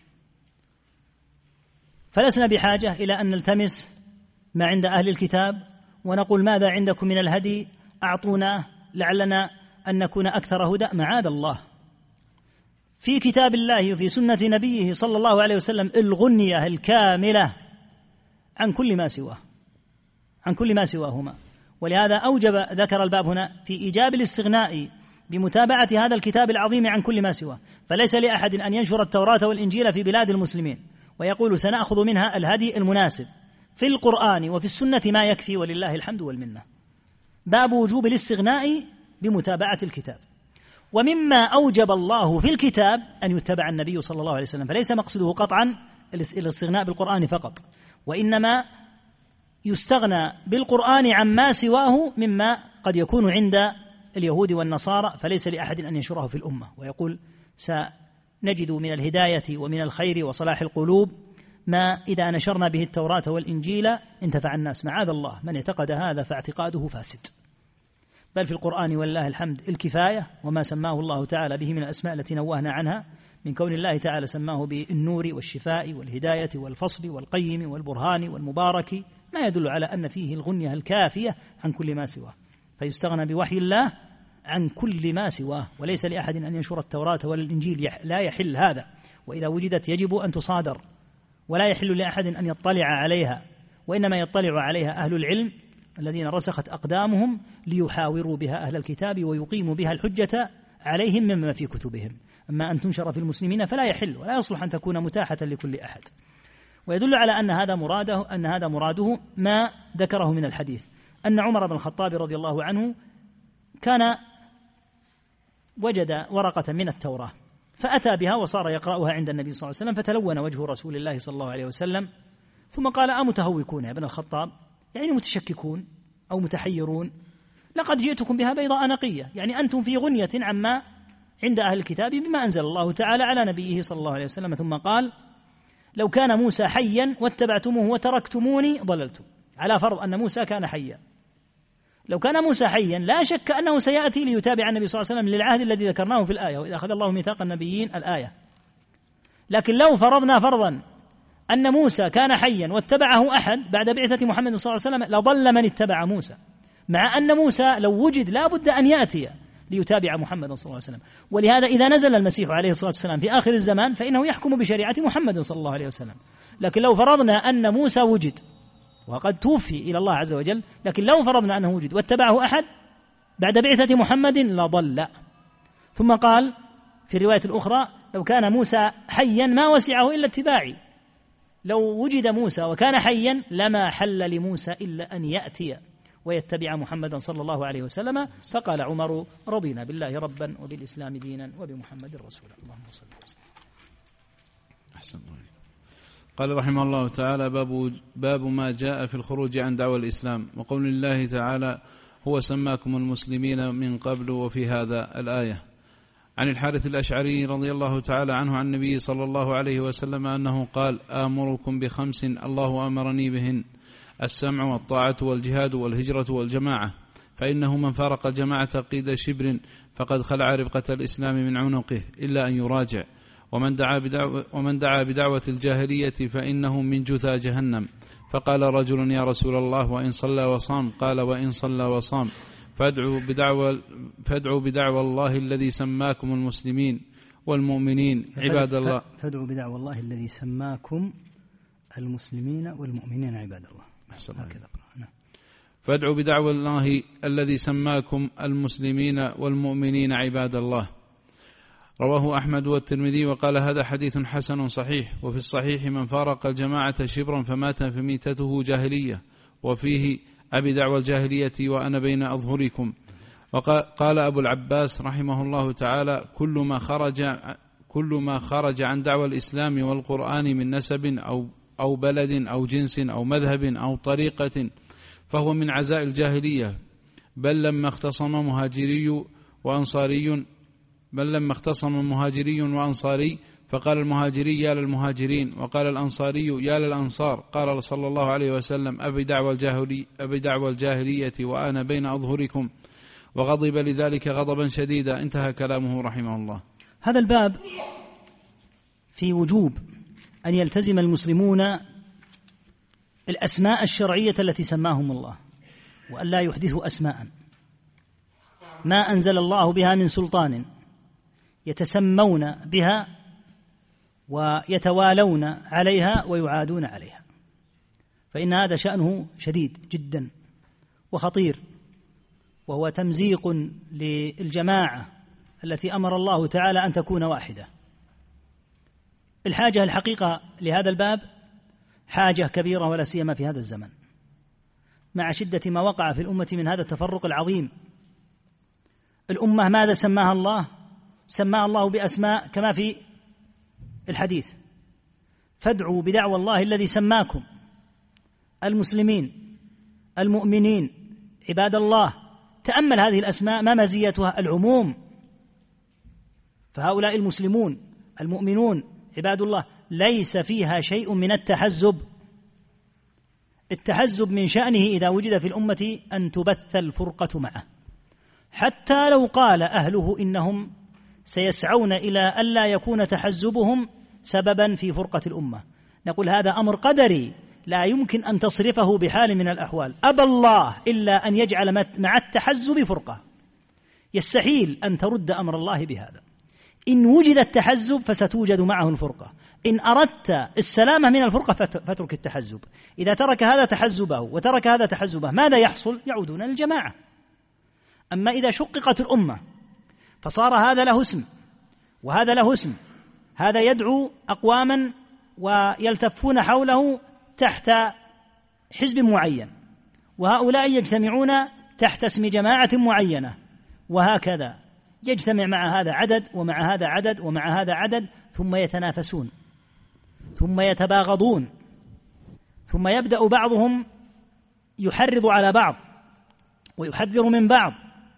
فلسنا بحاجة إلى أن نلتمس ما عند أهل الكتاب ونقول: ماذا عندكم من الهدي أعطونا لعلنا أن نكون أكثر هدى. معاذ الله، في كتاب الله وفي سنة نبيه صلى الله عليه وسلم الغنية الكاملة عن كل ما سواه عن كل ما سواهما. ولهذا أوجب ذكر الباب هنا في إيجاب الاستغناء بمتابعة هذا الكتاب العظيم عن كل ما سواه. فليس لأحد أن ينشر التوراة والإنجيل في بلاد المسلمين ويقول: سنأخذ منها الهدي المناسب. في القرآن وفي السنة ما يكفي، ولله الحمد والمنة. باب وجوب الاستغناء بمتابعة الكتاب. ومما أوجب الله في الكتاب أن يتبع النبي صلى الله عليه وسلم، فليس مقصده قطعا الاستغناء بالقرآن فقط، وإنما يستغنى بالقرآن عما سواه مما قد يكون عند اليهود والنصارى، فليس لأحد أن ينشره في الأمة ويقول: سنجد من الهداية ومن الخير وصلاح القلوب ما إذا نشرنا به التوراة والإنجيل انتفع الناس. معاذ الله، من اعتقد هذا فاعتقاده فاسد. بل في القرآن ولله الحمد الكفاية وما سماه الله تعالى به من الأسماء التي نوهنا عنها، من كون الله تعالى سماه بالنور والشفاء والهداية والفصل والقيم والبرهان والمبارك، ما يدل على أن فيه الغنية الكافية عن كل ما سواه، فيستغنى بوحي الله عن كل ما سواه، وليس لأحد أن ينشر التوراة ولا الإنجيل، لا يحل هذا، وإذا وجدت يجب أن تصادر، ولا يحل لأحد أن يطلع عليها، وإنما يطلع عليها أهل العلم الذين رسخت أقدامهم ليحاوروا بها أهل الكتاب ويقيموا بها الحجة عليهم مما في كتبهم. أما أن تنشر في المسلمين فلا يحل ولا يصلح أن تكون متاحة لكل أحد. ويدل على أن هذا مراده أن هذا مراده ما ذكره من الحديث، أن عمر بن الخطاب رضي الله عنه كان وجد ورقة من التوراة فأتى بها وصار يقرأها عند النبي صلى الله عليه وسلم، فتلون وجه رسول الله صلى الله عليه وسلم، ثم قال: أمتهوكون يا ابن الخطاب؟ يعني متشككون أو متحيرون؟ لقد جئتكم بها بيضاء نقية، يعني أنتم في غنية عما عند أهل الكتاب بما أنزل الله تعالى على نبيه صلى الله عليه وسلم. ثم قال: لو كان موسى حيا واتبعتموه وتركتموني ضللتم، على فرض أن موسى كان حيا. لو كان موسى حيا لا شك أنه سيأتي ليتابع النبي صلى الله عليه وسلم للعهد الذي ذكرناه في الآية، وإذا أخذ الله ميثاق النبيين الآية. لكن لو فرضنا فرضا أن موسى كان حيا واتبعه أحد بعد بعثة محمد صلى الله عليه وسلم لضل من اتبع موسى، مع أن موسى لو وجد لا بد أن يأتي ليتابع محمد صلى الله عليه وسلم. ولهذا إذا نزل المسيح عليه الصلاة والسلام في آخر الزمان فإنه يحكم بشريعة محمد صلى الله عليه وسلم. لكن لو فرضنا أن موسى وجد وقد توفي إلى الله عز وجل، لكن لو فرضنا أنه وجد واتبعه أحد بعد بعثة محمد لضل. ثم قال في الرواية الأخرى: لو كان موسى حيا ما وسعه إلا اتباعي. لو وجد موسى وكان حيا لما حل لموسى إلا أن يأتي ويتبع محمدا صلى الله عليه وسلم. فقال عمر: رضينا بالله ربا وبالإسلام دينا وبمحمد رسولا. اللهم صل وسلم. أحسن الله. قال رحمه الله تعالى: باب, باب ما جاء في الخروج عن دعوى الإسلام، وقول الله تعالى: هو سماكم المسلمين من قبل وفي هذا الآية. عن الحارث الأشعري رضي الله تعالى عنه عن النبي صلى الله عليه وسلم أنه قال: آمركم بخمس الله أمرني بهن: السمع والطاعة والجهاد والهجرة والجماعة، فإنه من فارق الجماعة قيد شبر فقد خلع ربقة الإسلام من عنقه إلا أن يراجع، ومن دعا بدعوة, ومن دعا بدعوة الجاهلية فإنه من جثى جهنم. فقال رجل: يا رسول الله، وإن صلى وصام؟ قال: وإن صلى وصام فادعوا بدعوى, فادعوا بدعوى الله الذي سماكم المسلمين والمؤمنين عباد الله. فادعوا بدعوى الله الذي سماكم المسلمين والمؤمنين عباد الله. هكذا. فادعوا بدعوى الله الذي سماكم المسلمين والمؤمنين عباد الله. رواه أحمد والترمذي وقال: هذا حديث حسن صحيح. وفي الصحيح: من فارق الجماعة شبرا فمات فميتته جاهلية، وفيه: أبي دعوى الجاهلية وأنا بين أظهركم. وقال أبو العباس رحمه الله تعالى: كل ما خرج كل ما خرج عن دعوى الإسلام والقرآن من نسب أو أو بلد أو جنس أو مذهب أو طريقة فهو من عزاء الجاهلية. بل لما اختصم مهاجري وأنصاري بل لما اختصم مهاجري وأنصاري فقال المهاجري: يا للمهاجرين، وقال الأنصاري: يا للأنصار. قال صلى الله عليه وسلم: أبي دعوى الجاهلية, أبي دعوى الجاهلية وأنا بين أظهركم. وغضب لذلك غضبا شديدا. انتهى كلامه رحمه الله. هذا الباب في وجوب أن يلتزم المسلمون الأسماء الشرعية التي سماهم الله، وأن لا يحدثوا أسماء ما أنزل الله بها من سلطان يتسمون بها ويتوالون عليها ويعادون عليها، فإن هذا شأنه شديد جدا وخطير، وهو تمزيق للجماعة التي أمر الله تعالى أن تكون واحدة. الحاجة الحقيقة لهذا الباب حاجة كبيرة، ولا سيما في هذا الزمن مع شدة ما وقع في الأمة من هذا التفرق العظيم. الأمة ماذا سماها الله؟ سماها الله بأسماء كما في الحديث: فادعوا بدعوى الله الذي سماكم المسلمين المؤمنين عباد الله. تأمل هذه الأسماء ما مزيتها؟ العموم. فهؤلاء المسلمون المؤمنون عباد الله ليس فيها شيء من التحزب. التحزب من شأنه إذا وجد في الأمة أن تبث الفرقة معه، حتى لو قال أهله إنهم سيسعون إلى ألا يكون تحزبهم سببا في فرقة الأمة، نقول هذا أمر قدري لا يمكن أن تصرفه بحال من الأحوال. أبى الله إلا أن يجعل مع التحزب فرقة، يستحيل أن ترد أمر الله بهذا. إن وجد التحزب فستوجد معه الفرقة، إن أردت السلامة من الفرقة فاترك التحزب. إذا ترك هذا تحزبه وترك هذا تحزبه ماذا يحصل؟ يعودون للجماعة. أما إذا شققت الأمة فصار هذا له اسم وهذا له اسم، هذا يدعو أقواما ويلتفون حوله تحت حزب معين، وهؤلاء يجتمعون تحت اسم جماعة معينة، وهكذا يجتمع مع هذا عدد ومع هذا عدد ومع هذا عدد، ثم يتنافسون ثم يتباغضون، ثم يبدأ بعضهم يحرض على بعض ويحذر من بعض،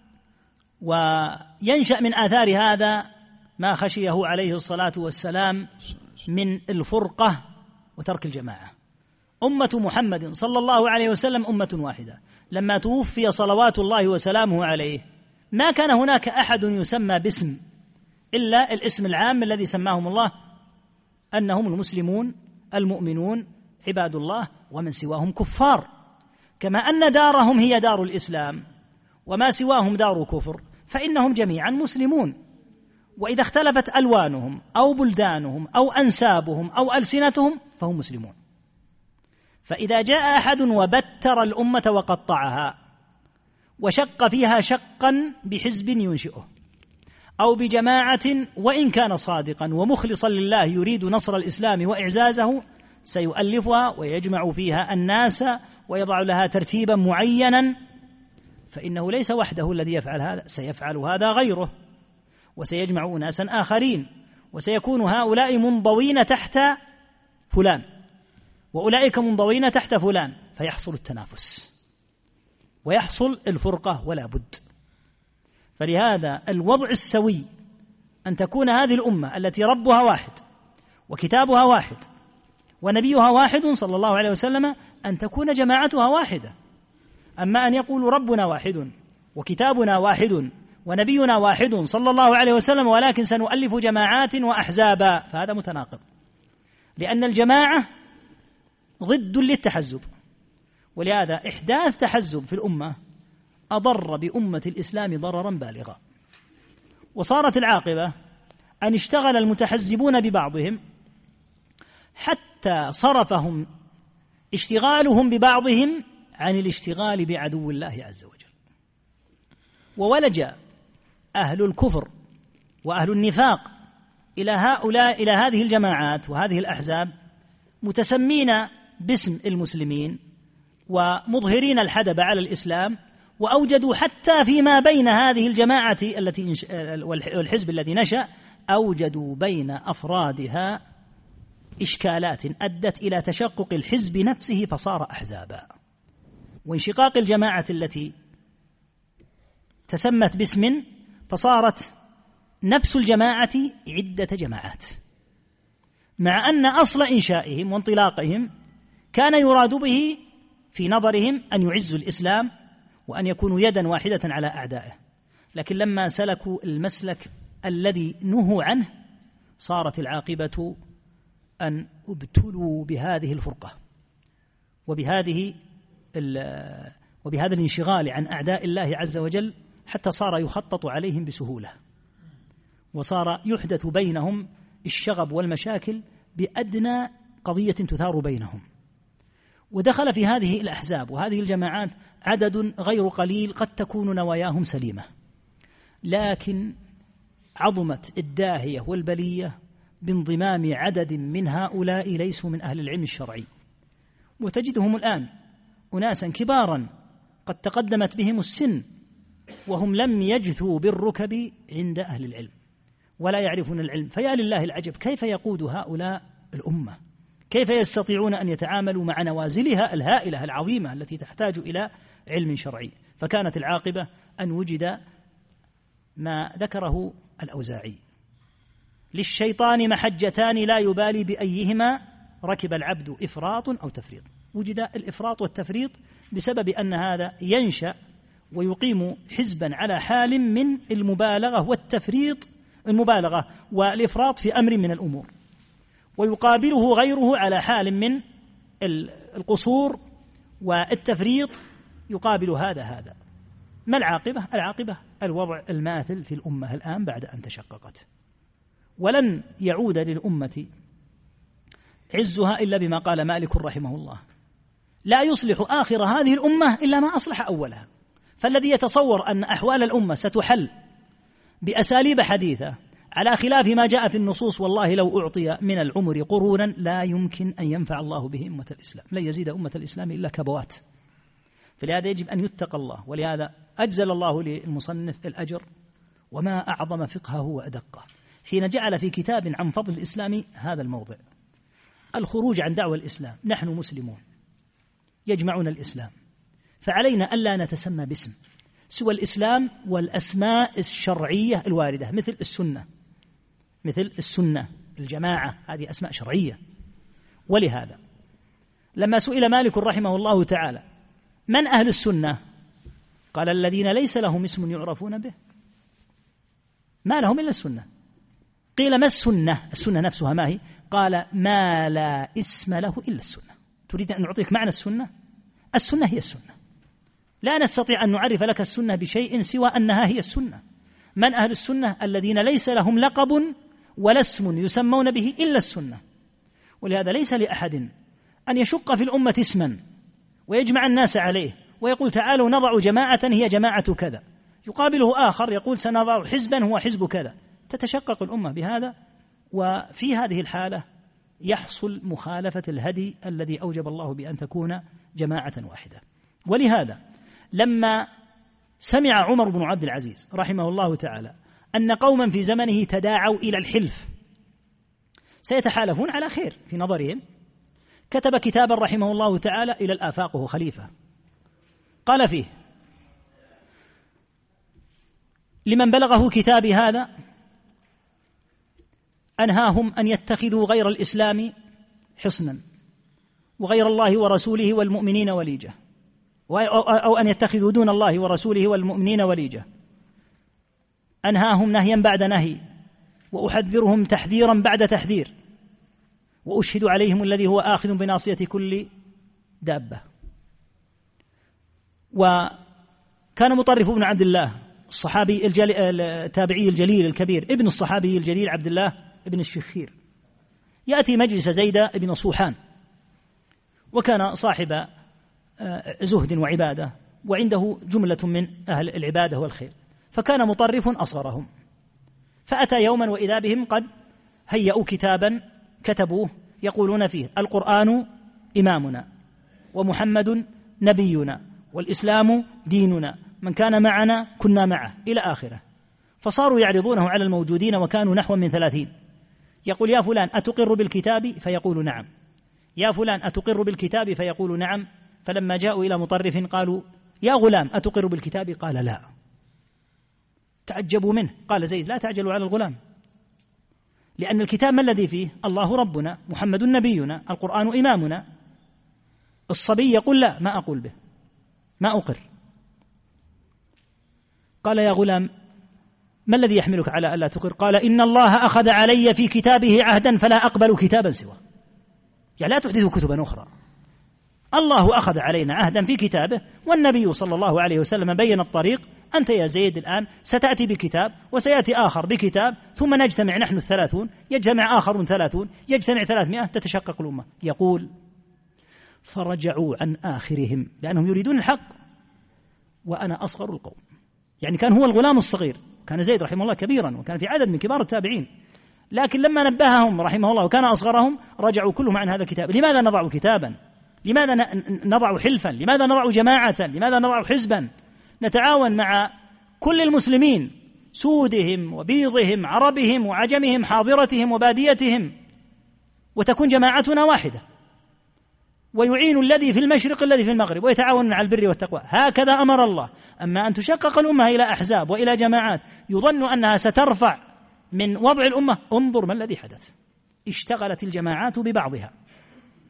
وينشأ من آثار هذا ما خشيه عليه الصلاة والسلام من الفرقة وترك الجماعة. أمة محمد صلى الله عليه وسلم أمة واحدة، لما توفي صلوات الله وسلامه عليه ما كان هناك أحد يسمى باسم إلا الاسم العام الذي سماهم الله، أنهم المسلمون المؤمنون عباد الله، ومن سواهم كفار. كما أن دارهم هي دار الإسلام وما سواهم دار كفر، فإنهم جميعا مسلمون. وإذا اختلفت ألوانهم أو بلدانهم أو أنسابهم أو ألسنتهم فهم مسلمون. فإذا جاء أحد وبتر الأمة وقطعها وشق فيها شقا بحزب ينشئه أو بجماعة وإن كان صادقا ومخلصا لله يريد نصر الإسلام وإعزازه، سيؤلفها ويجمع فيها الناس ويضع لها ترتيبا معينا، فإنه ليس وحده الذي يفعل هذا، سيفعل هذا غيره، وسيجمع ناسا آخرين، وسيكون هؤلاء منضوين تحت فلان وأولئك منضوين تحت فلان، فيحصل التنافس ويحصل الفرقة ولا بد. فلهذا الوضع السوي أن تكون هذه الأمة التي ربها واحد وكتابها واحد ونبيها واحد صلى الله عليه وسلم أن تكون جماعتها واحدة. أما أن يقولوا ربنا واحد وكتابنا واحد ونبينا واحد صلى الله عليه وسلم ولكن سنؤلف جماعات وأحزابا، فهذا متناقض، لأن الجماعة ضد للتحزب. ولهذا إحداث تحزب في الأمة أضر بأمة الإسلام ضررا بالغا، وصارت العاقبة أن اشتغل المتحزبون ببعضهم حتى صرفهم اشتغالهم ببعضهم عن الاشتغال بعدو الله عز وجل. وولج أهل الكفر وأهل النفاق إلى هؤلاء إلى هذه الجماعات وهذه الأحزاب متسمين باسم المسلمين ومظهرين الحدب على الإسلام، وأوجدوا حتى فيما بين هذه الجماعة التي والحزب الذي نشأ أوجدوا بين أفرادها إشكالات أدت إلى تشقق الحزب نفسه فصار أحزابا، وانشقاق الجماعة التي تسمت باسم فصارت نفس الجماعة عدة جماعات، مع أن أصل إنشائهم وانطلاقهم كان يراد به في نظرهم أن يعزوا الإسلام وأن يكونوا يدا واحدة على أعدائه. لكن لما سلكوا المسلك الذي نهوا عنه صارت العاقبة أن ابتلوا بهذه الفرقة وبهذه وبهذا الانشغال عن أعداء الله عز وجل، حتى صار يخطط عليهم بسهولة، وصار يحدث بينهم الشغب والمشاكل بأدنى قضية تثار بينهم. ودخل في هذه الأحزاب وهذه الجماعات عدد غير قليل قد تكون نواياهم سليمة، لكن عظمت الداهية والبلية بانضمام عدد من هؤلاء ليسوا من أهل العلم الشرعي، وتجدهم الآن أناسا كبارا قد تقدمت بهم السن وهم لم يجثوا بالركب عند أهل العلم ولا يعرفون العلم. فيا لله العجب، كيف يقود هؤلاء الأمة؟ كيف يستطيعون أن يتعاملوا مع نوازلها الهائلة العظيمة التي تحتاج إلى علم شرعي؟ فكانت العاقبة أن وجد ما ذكره الأوزاعي: للشيطان محجتان لا يبالي بأيهما ركب العبد إفراط أو تفريط. وجد الإفراط والتفريط بسبب أن هذا ينشأ ويقيم حزبا على حال من المبالغة والتفريط، المبالغة والإفراط في أمر من الأمور، ويقابله غيره على حال من القصور والتفريط يقابل هذا هذا. ما العاقبة؟ العاقبة الوضع الماثل في الأمة الآن بعد أن تشققت، ولن يعود للأمة عزها إلا بما قال مالك رحمه الله: لا يصلح آخر هذه الأمة إلا ما أصلح أولها. فالذي يتصور أن أحوال الأمة ستحل بأساليب حديثة على خلاف ما جاء في النصوص، والله لو أعطي من العمر قرونا لا يمكن أن ينفع الله به أمة الإسلام، لن يزيد أمة الإسلام إلا كبوات. فلهذا يجب أن يتقى الله، ولهذا أجزل الله للمصنف الأجر وما أعظم فقهه وأدقه حين جعل في كتاب عن فضل الإسلام هذا الموضع: الخروج عن دعوة الإسلام. نحن مسلمون يجمعنا الإسلام، فعلينا ألا نتسمى باسم سوى الإسلام والأسماء الشرعية الواردة، مثل السنة، مثل السنة الجماعة، هذه أسماء شرعية. ولهذا لما سئل مالك رحمه الله تعالى: من أهل السنة؟ قال: الذين ليس لهم اسم يعرفون به، ما لهم إلا السنة. قيل: ما السنة؟ السنة نفسها ما هي؟ قال: ما لا اسم له إلا السنة. تريد أن نعطيك معنى السنة؟ السنة هي السنة، لا نستطيع أن نعرف لك السنة بشيء سوى أنها هي السنة. من أهل السنة؟ الذين ليس لهم لقب ولا اسم يسمون به إلا السنة. ولهذا ليس لأحد أن يشق في الأمة اسما ويجمع الناس عليه ويقول: تعالوا نضع جماعة هي جماعة كذا، يقابله آخر يقول: سنضع حزبا هو حزب كذا. تتشقق الأمة بهذا، وفي هذه الحالة يحصل مخالفة الهدي الذي أوجب الله بأن تكون جماعة واحدة. ولهذا لما سمع عمر بن عبد العزيز رحمه الله تعالى أن قوما في زمنه تداعوا إلى الحلف سيتحالفون على خير في نظرهم، كتب كتابا رحمه الله تعالى إلى الآفاق وهو خليفة، قال فيه: لمن بلغه كتابي هذا أنهاهم أن يتخذوا غير الإسلام حصنا وغير الله ورسوله والمؤمنين وليجة، أو أن يتخذوا دون الله ورسوله والمؤمنين وليجة. أنهاهم نهيا بعد نهي، وأحذرهم تحذيرا بعد تحذير، وأشهد عليهم الذي هو آخذ بناصية كل دابة. وكان مطرف بن عبد الله الصحابي الجليل التابعي الجليل الكبير ابن الصحابي الجليل عبد الله ابن الشخير يأتي مجلس زيد ابن صوحان، وكان صاحب زهد وعبادة وعنده جملة من أهل العبادة والخير، فكان مطرف أصغرهم. فأتى يوما وإذا بهم قد هيئوا كتابا كتبوه يقولون فيه: القرآن إمامنا، ومحمد نبينا، والإسلام ديننا، من كان معنا كنا معه، إلى آخره. فصاروا يعرضونه على الموجودين وكانوا نحو من ثلاثين. يقول: يا فلان أتقر بالكتاب؟ فيقول: نعم. يا فلان أتقر بالكتاب؟ فيقول: نعم. فلما جاءوا إلى مطرف قالوا: يا غلام أتقر بالكتاب؟ قال: لا. تعجبوا منه. قال زيد: لا تعجلوا على الغلام، لأن الكتاب ما الذي فيه؟ الله ربنا، محمد نبينا، القرآن إمامنا. الصبي يقول: لا، ما أقول به، ما أقر. قال: يا غلام ما الذي يحملك على ألا تقر؟ قال: إن الله أخذ علي في كتابه عهدا فلا أقبل كتابا سواه. يعني لا تحدث كتبا أخرى، الله أخذ علينا عهدا في كتابه، والنبي صلى الله عليه وسلم بين الطريق. أنت يا زيد الآن ستأتي بكتاب وسيأتي آخر بكتاب، ثم نجتمع نحن الثلاثون، يجتمع آخر ثلاثون، يجتمع ثلاثمائة، تتشقق الأمة. يقول: فرجعوا عن آخرهم لأنهم يريدون الحق وأنا أصغر القوم. يعني كان هو الغلام الصغير، كان زيد رحمه الله كبيرا وكان في عدد من كبار التابعين، لكن لما نبههم رحمه الله وكان أصغرهم رجعوا كلهم عن هذا الكتاب. لماذا نضع كتابا؟ لماذا نضع حلفا؟ لماذا نضع جماعة؟ لماذا نضع حزبا؟ نتعاون مع كل المسلمين، سودهم وبيضهم، عربهم وعجمهم، حاضرتهم وباديتهم، وتكون جماعتنا واحدة، ويعين الذي في المشرق الذي في المغرب، ويتعاون على البر والتقوى. هكذا أمر الله. أما أن تشقق الأمة إلى أحزاب وإلى جماعات يظن أنها سترفع من وضع الأمة، انظر ما الذي حدث. اشتغلت الجماعات ببعضها،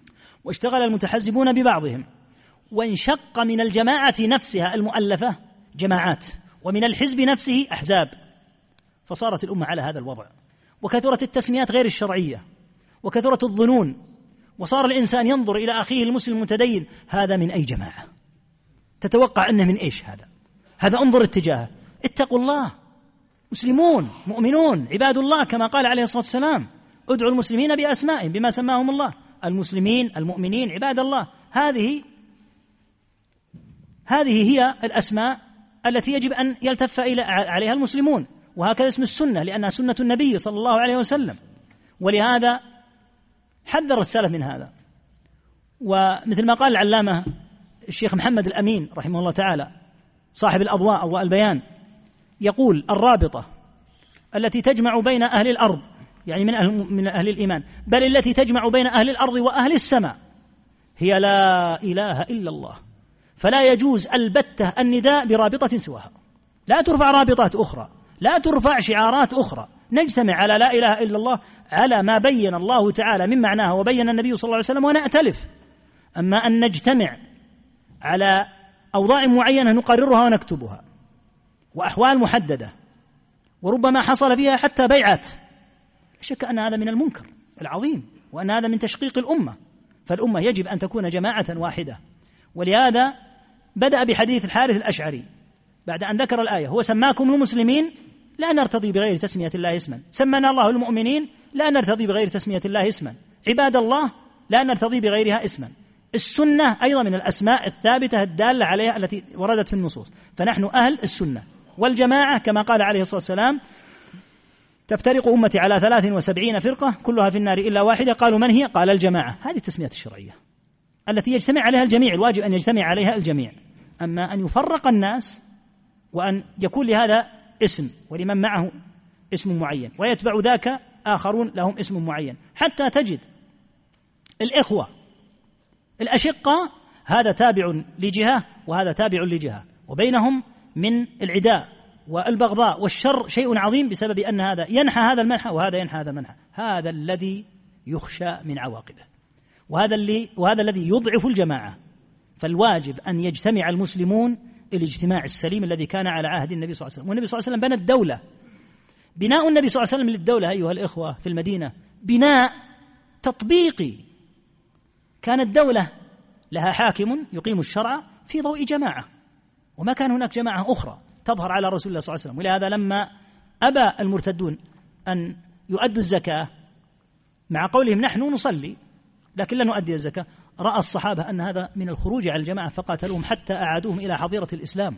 واشتغل المتحزبون ببعضهم، وانشق من الجماعة نفسها المؤلفة جماعات، ومن الحزب نفسه أحزاب، فصارت الأمة على هذا الوضع، وكثرت التسميات غير الشرعية، وكثرت الظنون، وصار الإنسان ينظر إلى أخيه المسلم المتدين، هذا من أي جماعة؟ تتوقع أنه من إيش هذا؟ هذا انظر اتجاهه. اتقوا الله، مسلمون مؤمنون عباد الله، كما قال عليه الصلاة والسلام: ادعوا المسلمين بأسمائهم بما سماهم الله، المسلمين المؤمنين عباد الله. هذه هذه هي الأسماء التي يجب أن يلتف إلى عليها المسلمون، وهكذا اسم السنة لأنها سنة النبي صلى الله عليه وسلم. ولهذا حذر السلف من هذا. ومثل ما قال العلامة الشيخ محمد الأمين رحمه الله تعالى صاحب الأضواء أضواء البيان، يقول: الرابطة التي تجمع بين أهل الأرض، يعني من أهل, من أهل الإيمان، بل التي تجمع بين أهل الأرض وأهل السماء، هي لا إله إلا الله، فلا يجوز البتة النداء برابطة سواها. لا ترفع رابطات أخرى، لا ترفع شعارات أخرى، نجتمع على لا إله إلا الله، على ما بين الله تعالى من معناها وبين النبي صلى الله عليه وسلم، ونأتلف. أما أن نجتمع على أوضاع معينة نقررها ونكتبها، وأحوال محددة، وربما حصل فيها حتى بيعات، لا شك أن هذا من المنكر العظيم، وأن هذا من تشقيق الأمة. فالأمة يجب أن تكون جماعة واحدة. ولهذا بدأ بحديث الحارث الأشعري بعد أن ذكر الآية: هو سماكم المسلمين لا نرتضي بغير تسمية الله اسما، سمنا الله المؤمنين لا نرتضي بغير تسمية الله اسما، عباد الله لا نرتضي بغيرها اسما. السنة أيضا من الأسماء الثابتة الدالة عليها التي وردت في النصوص، فنحن أهل السنة والجماعة. كما قال عليه الصلاة والسلام: تفترق أمتي على ثلاث وسبعين فرقة كلها في النار إلا واحدة، قالوا من هي؟ قال الجماعة. هذه التسميات الشرعية التي يجتمع عليها الجميع، الواجب أن يجتمع عليها الجميع. أما أن يفرق الناس وأن يكون لهذا اسم ولمن معه اسم معين، ويتبع ذاك آخرون لهم اسم معين، حتى تجد الإخوة الأشقة هذا تابع لجهة وهذا تابع لجهة، وبينهم من العداء والبغضاء والشر شيء عظيم، بسبب أن هذا ينحى هذا المنحى وهذا ينحى هذا المنحى. هذا الذي يخشى من عواقبه، وهذا اللي وهذا الذي يضعف الجماعة. فالواجب أن يجتمع المسلمون الاجتماع السليم الذي كان على عهد النبي صلى الله عليه وسلم. والنبي صلى الله عليه وسلم بنى الدولة. بناء النبي صلى الله عليه وسلم للدولة أيها الإخوة في المدينة بناء تطبيقي، كانت دولة لها حاكم يقيم الشرع في ضوء جماعة، وما كان هناك جماعة أخرى تظهر على رسول الله صلى الله عليه وسلم. ولهذا لما أبى المرتدون أن يؤدوا الزكاة مع قولهم نحن نصلي لكن لا نؤدي الزكاة، رأى الصحابة أن هذا من الخروج على الجماعة فقاتلوهم حتى أعادوهم إلى حظيرة الإسلام.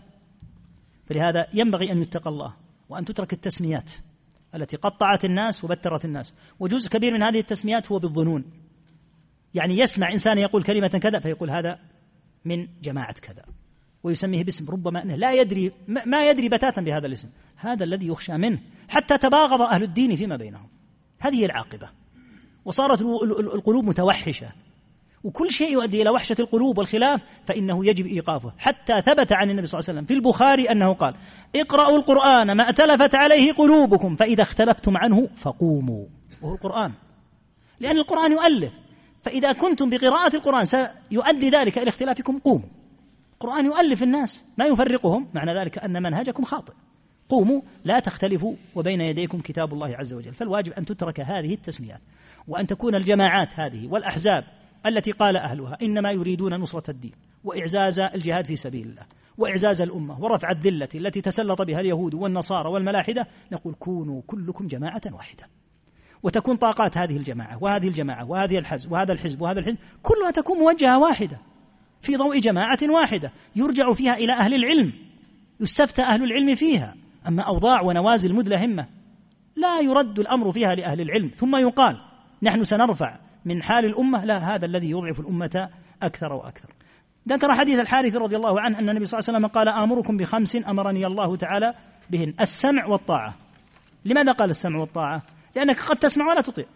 فلهذا ينبغي أن يتقى الله وأن تترك التسميات التي قطعت الناس وبترت الناس. وجزء كبير من هذه التسميات هو بالظنون، يعني يسمع إنسان يقول كلمة كذا فيقول هذا من جماعة كذا، ويسميه باسم ربما أنه لا يدري ما يدري بتاتا بهذا الاسم. هذا الذي يخشى منه، حتى تباغض أهل الدين فيما بينهم. هذه العاقبة، وصارت القلوب متوحشة، وكل شيء يؤدي إلى وحشة القلوب والخلاف فإنه يجب إيقافه. حتى ثبت عن النبي صلى الله عليه وسلم في البخاري أنه قال: اقرأوا القرآن ما اتلفت عليه قلوبكم فإذا اختلفتم عنه فقوموا. وهو القرآن، لأن القرآن يؤلف، فإذا كنتم بقراءة القرآن سيؤدي ذلك إلى اختلافكم قوموا. القرآن يؤلف الناس ما يفرقهم، معنى ذلك أن منهجكم خاطئ. قوموا لا تختلفوا وبين يديكم كتاب الله عز وجل. فالواجب أن تترك هذه التسميات، وأن تكون الجماعات هذه والأحزاب التي قال أهلها إنما يريدون نصرة الدين وإعزاز الجهاد في سبيل الله وإعزاز الأمة ورفع الذلة التي تسلط بها اليهود والنصارى والملاحدة، نقول كونوا كلكم جماعة واحدة، وتكون طاقات هذه الجماعة وهذه الجماعة وهذه الحزب وهذا الحزب وهذا الحزب كلها تكون موجهة واحدة في ضوء جماعة واحدة يرجع فيها إلى أهل العلم، يستفتى أهل العلم فيها. أما أوضاع ونوازل مدلهمة لا يرد الأمر فيها لأهل العلم ثم يقال نحن سنرفع من حال الأمة، لا، هذا الذي يضعف الأمة أكثر وأكثر. ذكر حديث الحارث رضي الله عنه أن النبي صلى الله عليه وسلم قال: آمركم بخمس أمرني الله تعالى بهن: السمع والطاعة. لماذا قال السمع والطاعة؟ لأنك قد تسمع ولا تطيع،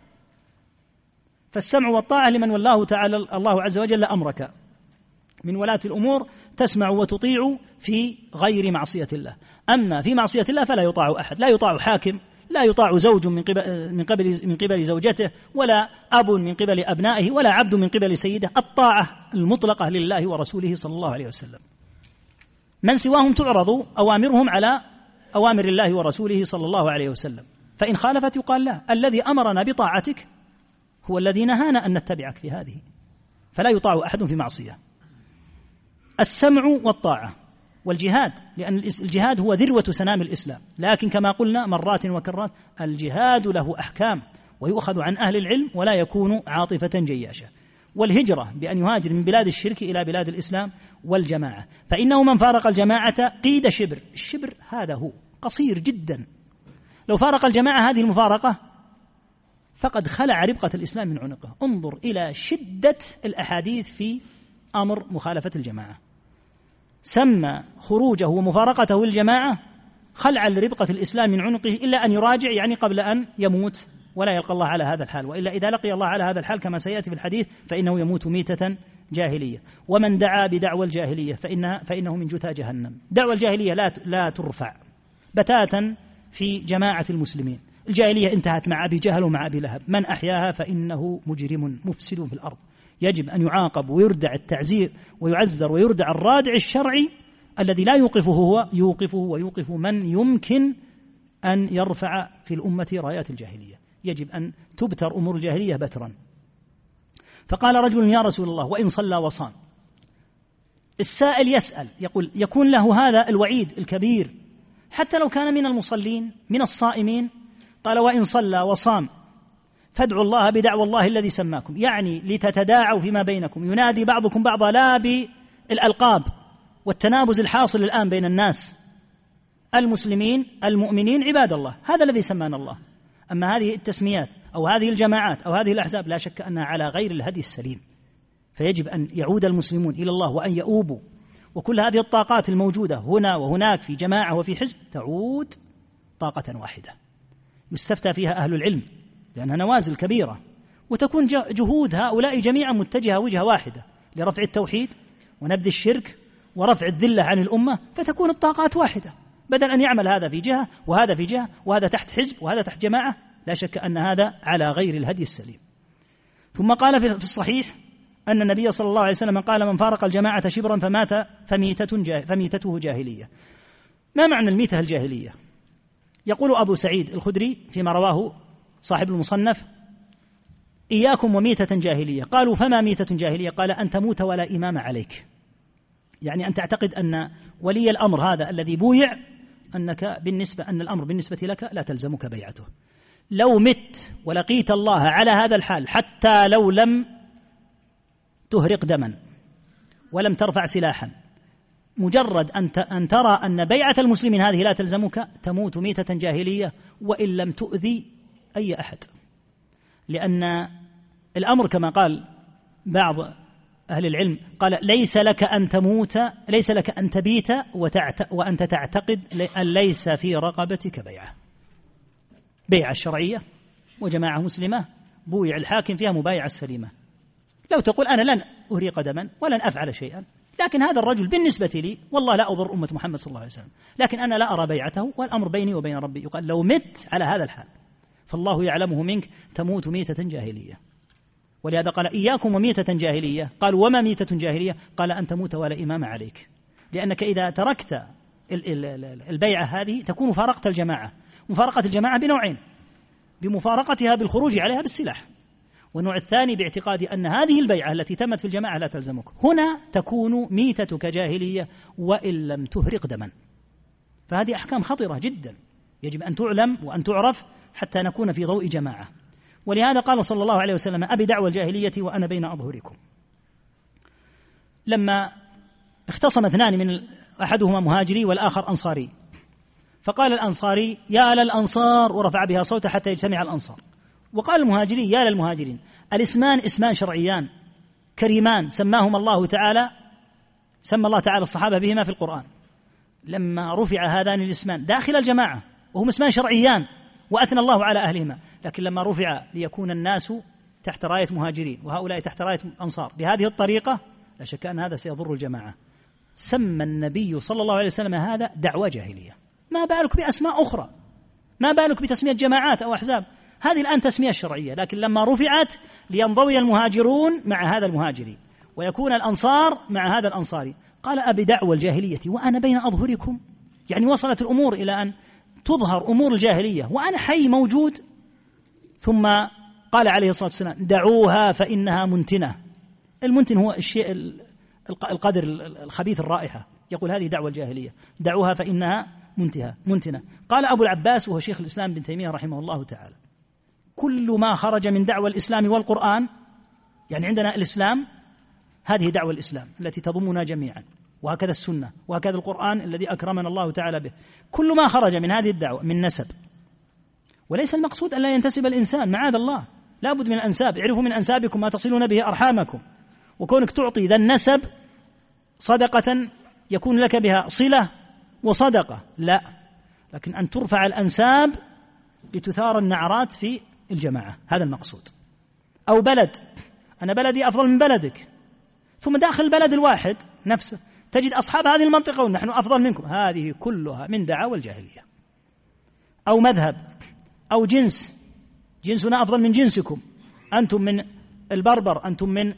فالسمع والطاعة لمن والله تعالى الله عز وجل أمرك من ولاة الأمور، تسمع وتطيع في غير معصية الله. أما في معصية الله فلا يطاع أحد، لا يطاع حاكم، لا يطاع زوج من قبل من قبل من قبل زوجته، ولا أب من قبل أبنائه، ولا عبد من قبل سيده. الطاعة المطلقة لله ورسوله صلى الله عليه وسلم. من سواهم تعرض أوامرهم على أوامر الله ورسوله صلى الله عليه وسلم، فإن خالفت يقال له الذي أمرنا بطاعتك هو الذي نهانا أن نتبعك في هذه، فلا يطاع أحد في معصية. السمع والطاعة والجهاد، لأن الجهاد هو ذروة سنام الإسلام، لكن كما قلنا مرات وكرات الجهاد له أحكام ويؤخذ عن أهل العلم ولا يكون عاطفة جياشة. والهجرة بأن يهاجر من بلاد الشرك إلى بلاد الإسلام والجماعة، فإنه من فارق الجماعة قيد شبر، الشبر هذا هو قصير جدا، لو فارق الجماعة هذه المفارقة فقد خلع ربقة الإسلام من عنقه. انظر إلى شدة الأحاديث في أمر مخالفة الجماعة، سمى خروجه ومفارقته الجماعة خلع ربقة الإسلام من عنقه إلا أن يراجع، يعني قبل أن يموت ولا يلقى الله على هذا الحال، وإلا إذا لقي الله على هذا الحال كما سيأتي في الحديث فإنه يموت ميتة جاهلية. ومن دعا بدعوى الجاهلية فإنها فإنه من جثى جهنم. دعوى الجاهلية لا لا ترفع بتاتا في جماعة المسلمين. الجاهلية انتهت مع أبي جهل ومع أبي لهب، من أحياها فإنه مجرم مفسد في الأرض، يجب أن يعاقب ويردع التعزير ويعزر ويردع الرادع الشرعي الذي لا يوقفه هو، يوقفه ويوقف من يمكن أن يرفع في الأمة رايات الجاهلية. يجب أن تبتر أمور الجاهلية بترا. فقال رجل يا رسول الله وإن صلى وصام. السائل يسأل يقول يكون له هذا الوعيد الكبير حتى لو كان من المصلين من الصائمين؟ قال وإن صلى وصام فادعوا الله بدعوى الله الذي سماكم، يعني لتتداعوا فيما بينكم، ينادي بعضكم بعضا لا بالألقاب والتنابز الحاصل الآن بين الناس، المسلمين المؤمنين عباد الله، هذا الذي سمانا الله. أما هذه التسميات أو هذه الجماعات أو هذه الأحزاب لا شك أنها على غير الهدي السليم، فيجب أن يعود المسلمون إلى الله وأن يؤوبوا، وكل هذه الطاقات الموجودة هنا وهناك في جماعة وفي حزب تعود طاقة واحدة يستفتى فيها أهل العلم، لأنها نوازل كبيرة، وتكون جهود هؤلاء جميعا متجهة وجهة واحدة لرفع التوحيد ونبذ الشرك ورفع الذلة عن الأمة، فتكون الطاقات واحدة، بدل أن يعمل هذا في جهة وهذا في جهة وهذا تحت حزب وهذا تحت جماعة. لا شك أن هذا على غير الهدي السليم. ثم قال في الصحيح أن النبي صلى الله عليه وسلم قال من فارق الجماعة شبرا فمات فميتة فميتته جاهلية. ما معنى الميتة الجاهلية؟ يقول أبو سعيد الخدري فيما رواه صاحب المصنف إياكم وميتة جاهلية. قالوا فما ميتة جاهلية؟ قال أن تموت ولا إمام عليك، يعني أن تعتقد أن ولي الأمر هذا الذي بويع أنك بالنسبة أن الأمر بالنسبة لك لا تلزمك بيعته. لو مت ولقيت الله على هذا الحال حتى لو لم تهرق دما ولم ترفع سلاحا، مجرد أن ترى أن بيعة المسلمين هذه لا تلزمك تموت ميتة جاهلية وإن لم تؤذي أي أحد، لأن الأمر كما قال بعض أهل العلم قال ليس لك أن تموت ليس لك أن تبيت وأنت تعتقد أن ليس في رقبتك بيعة. بيعة الشرعية وجماعة مسلمة بويع الحاكم فيها مبايعة السليمة، لو تقول أنا لن أهريق دما ولن أفعل شيئا، لكن هذا الرجل بالنسبة لي والله لا أضر أمة محمد صلى الله عليه وسلم، لكن أنا لا أرى بيعته والأمر بيني وبين ربي. يقال لو مت على هذا الحال فالله يعلمه منك تموت ميتة جاهلية. ولهذا قال إياكم وميتة جاهلية. قالوا وما ميتة جاهلية؟ قال أن تموت ولا إمام عليك، لأنك إذا تركت البيعة هذه تكون فارقت الجماعة. مفارقة الجماعة بنوعين: بمفارقتها بالخروج عليها بالسلاح، والنوع الثاني باعتقاد أن هذه البيعة التي تمت في الجماعة لا تلزمك. هنا تكون ميتتك جاهلية وإن لم تهرق دما. فهذه أحكام خطرة جدا يجب أن تعلم وأن تعرف حتى نكون في ضوء جماعة. ولهذا قال صلى الله عليه وسلم أبي دعوى الجاهلية وأنا بين أظهركم. لما اختصم اثنان من أحدهما مهاجري والآخر أنصاري، فقال الأنصاري يا للأنصار ورفع بها صوته حتى يجتمع الأنصار، وقال المهاجري يا للمهاجرين. الاسمان اسمان شرعيان كريمان سماهما الله تعالى سمى الله تعالى الصحابة بهما في القرآن. لما رفع هذان الاسمان داخل الجماعة وهم اسمان شرعيان وأثنى الله على أهلهما، لكن لما رفع ليكون الناس تحت راية مهاجرين وهؤلاء تحت راية أنصار بهذه الطريقة لا شك أن هذا سيضر الجماعة. سمى النبي صلى الله عليه وسلم هذا دعوة جاهلية. ما بالك بأسماء أخرى، ما بالك بتسمية جماعات أو أحزاب، هذه الآن تسمية شرعية، لكن لما رفعت لينضوي المهاجرون مع هذا المهاجري ويكون الأنصار مع هذا الأنصاري، قال أبي دعوى الجاهلية وأنا بين أظهركم، يعني وصلت الأمور إلى أن تظهر أمور الجاهلية وأنا حي موجود. ثم قال عليه الصلاة والسلام دعوها فإنها منتنة. المنتن هو الشيء القدر الخبيث الرائحة، يقول هذه دعوة الجاهلية، دعوها فإنها منتهى منتنة. قال أبو العباس وهو شيخ الإسلام ابن تيمية رحمه الله تعالى كل ما خرج من دعوة الإسلام والقرآن، يعني عندنا الإسلام هذه دعوة الإسلام التي تضمنا جميعا، وهكذا السنة وهكذا القرآن الذي أكرمنا الله تعالى به، كل ما خرج من هذه الدعوة من نسب، وليس المقصود أن لا ينتسب الإنسان، معاذ الله، لا بد من الأنساب، اعرفوا من أنسابكم ما تصلون به أرحامكم، وكونك تعطي ذا النسب صدقة يكون لك بها صلة وصدقة، لا، لكن أن ترفع الأنساب لتثار النعرات في الجماعة، هذا المقصود. أو بلد، أنا بلدي أفضل من بلدك، ثم داخل البلد الواحد نفسه تجد أصحاب هذه المنطقة ونحن أفضل منكم، هذه كلها من دعاوى الجاهلية. أو مذهب، أو جنس، جنسنا أفضل من جنسكم، أنتم من البربر، أنتم من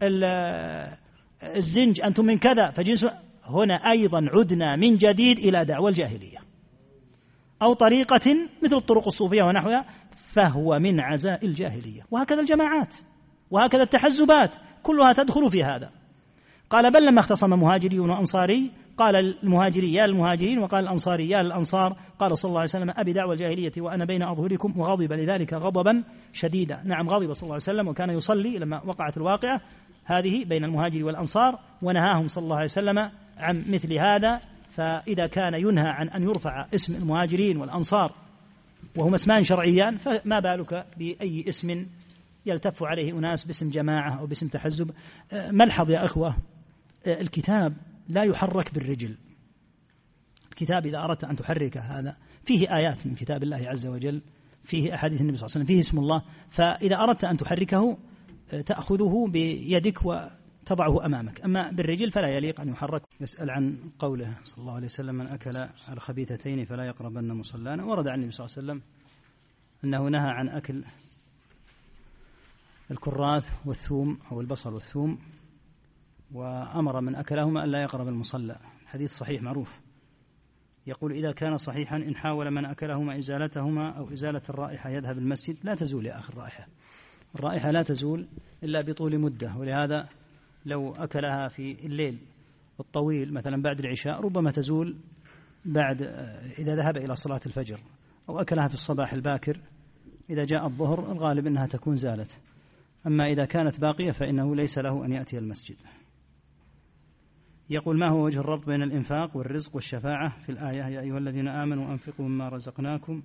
الزنج، أنتم من كذا، فجنس، هنا أيضا عدنا من جديد إلى دعوى الجاهلية. أو طريقة مثل الطرق الصوفية ونحوها، فهو من عزاء الجاهلية. وهكذا الجماعات وهكذا التحزبات كلها تدخل في هذا. قال بل لما اختصم مهاجري وأنصاري قال المهاجري يا المهاجرين وقال الأنصاري يا الأنصار، قال صلى الله عليه وسلم أبي دعوى الجاهلية وأنا بين أظهركم، وغضب لذلك غضبا شديدا. نعم غضب صلى الله عليه وسلم، وكان يصلي لما وقعت الواقعة هذه بين المهاجر والأنصار، ونهاهم صلى الله عليه وسلم عن مثل هذا. فإذا كان ينهى عن أن يرفع اسم المهاجرين والأنصار وهما اسمان شرعيان، فما بالك بأي اسم يلتف عليه أناس باسم جماعة أو باسم تحزب. ملحظ يا أخوة، الكتاب لا يحرك بالرجل. الكتاب إذا أردت أن تحركه هذا فيه آيات من كتاب الله عز وجل، فيه أحاديث النبي صلى الله عليه وسلم، فيه اسم الله، فإذا أردت أن تحركه تأخذه بيدك وتضعه أمامك، أما بالرجل فلا يليق أن يحرك. يسأل عن قوله صلى الله عليه وسلم من أكل الخبيثتين فلا يقربن مصلانا. ورد عن النبي صلى الله عليه وسلم أنه نهى عن أكل الكراث والثوم أو البصل والثوم، وأمر من أكلهما أن لا يقرب المصلى. حديث صحيح معروف، يقول إذا كان صحيحا إن حاول من أكلهما إزالتهما أو إزالة الرائحة يذهب المسجد. لا تزول يا أخي الرائحة، الرائحة لا تزول إلا بطول مدة، ولهذا لو أكلها في الليل الطويل مثلا بعد العشاء ربما تزول بعد إذا ذهب إلى صلاة الفجر، أو أكلها في الصباح الباكر إذا جاء الظهر الغالب أنها تكون زالت. أما إذا كانت باقية فإنه ليس له أن يأتي المسجد. يقول ما هو وجه الربط بين الإنفاق والرزق والشفاعة في الآية يا أيها الذين آمنوا أنفقوا مما رزقناكم؟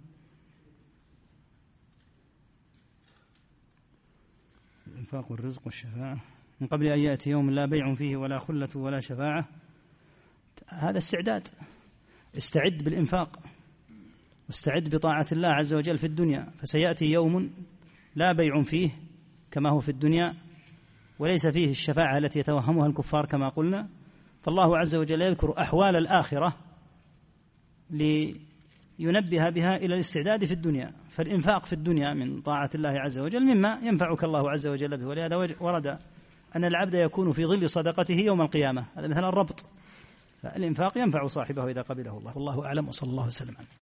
الإنفاق والرزق والشفاعة من قبل أن يأتي يوم لا بيع فيه ولا خلة ولا شفاعة. هذا استعداد، استعد بالإنفاق واستعد بطاعة الله عز وجل في الدنيا، فسيأتي يوم لا بيع فيه كما هو في الدنيا، وليس فيه الشفاعة التي يتوهمها الكفار كما قلنا. فالله عز وجل يذكر أحوال الآخرة لينبه بها إلى الاستعداد في الدنيا. فالإنفاق في الدنيا من طاعة الله عز وجل مما ينفعك الله عز وجل به، ولهذا ورد أن العبد يكون في ظل صدقته يوم القيامة، هذا مثلا الربط. فالإنفاق ينفع صاحبه إذا قبله الله، والله أعلم، وصلى الله وسلم.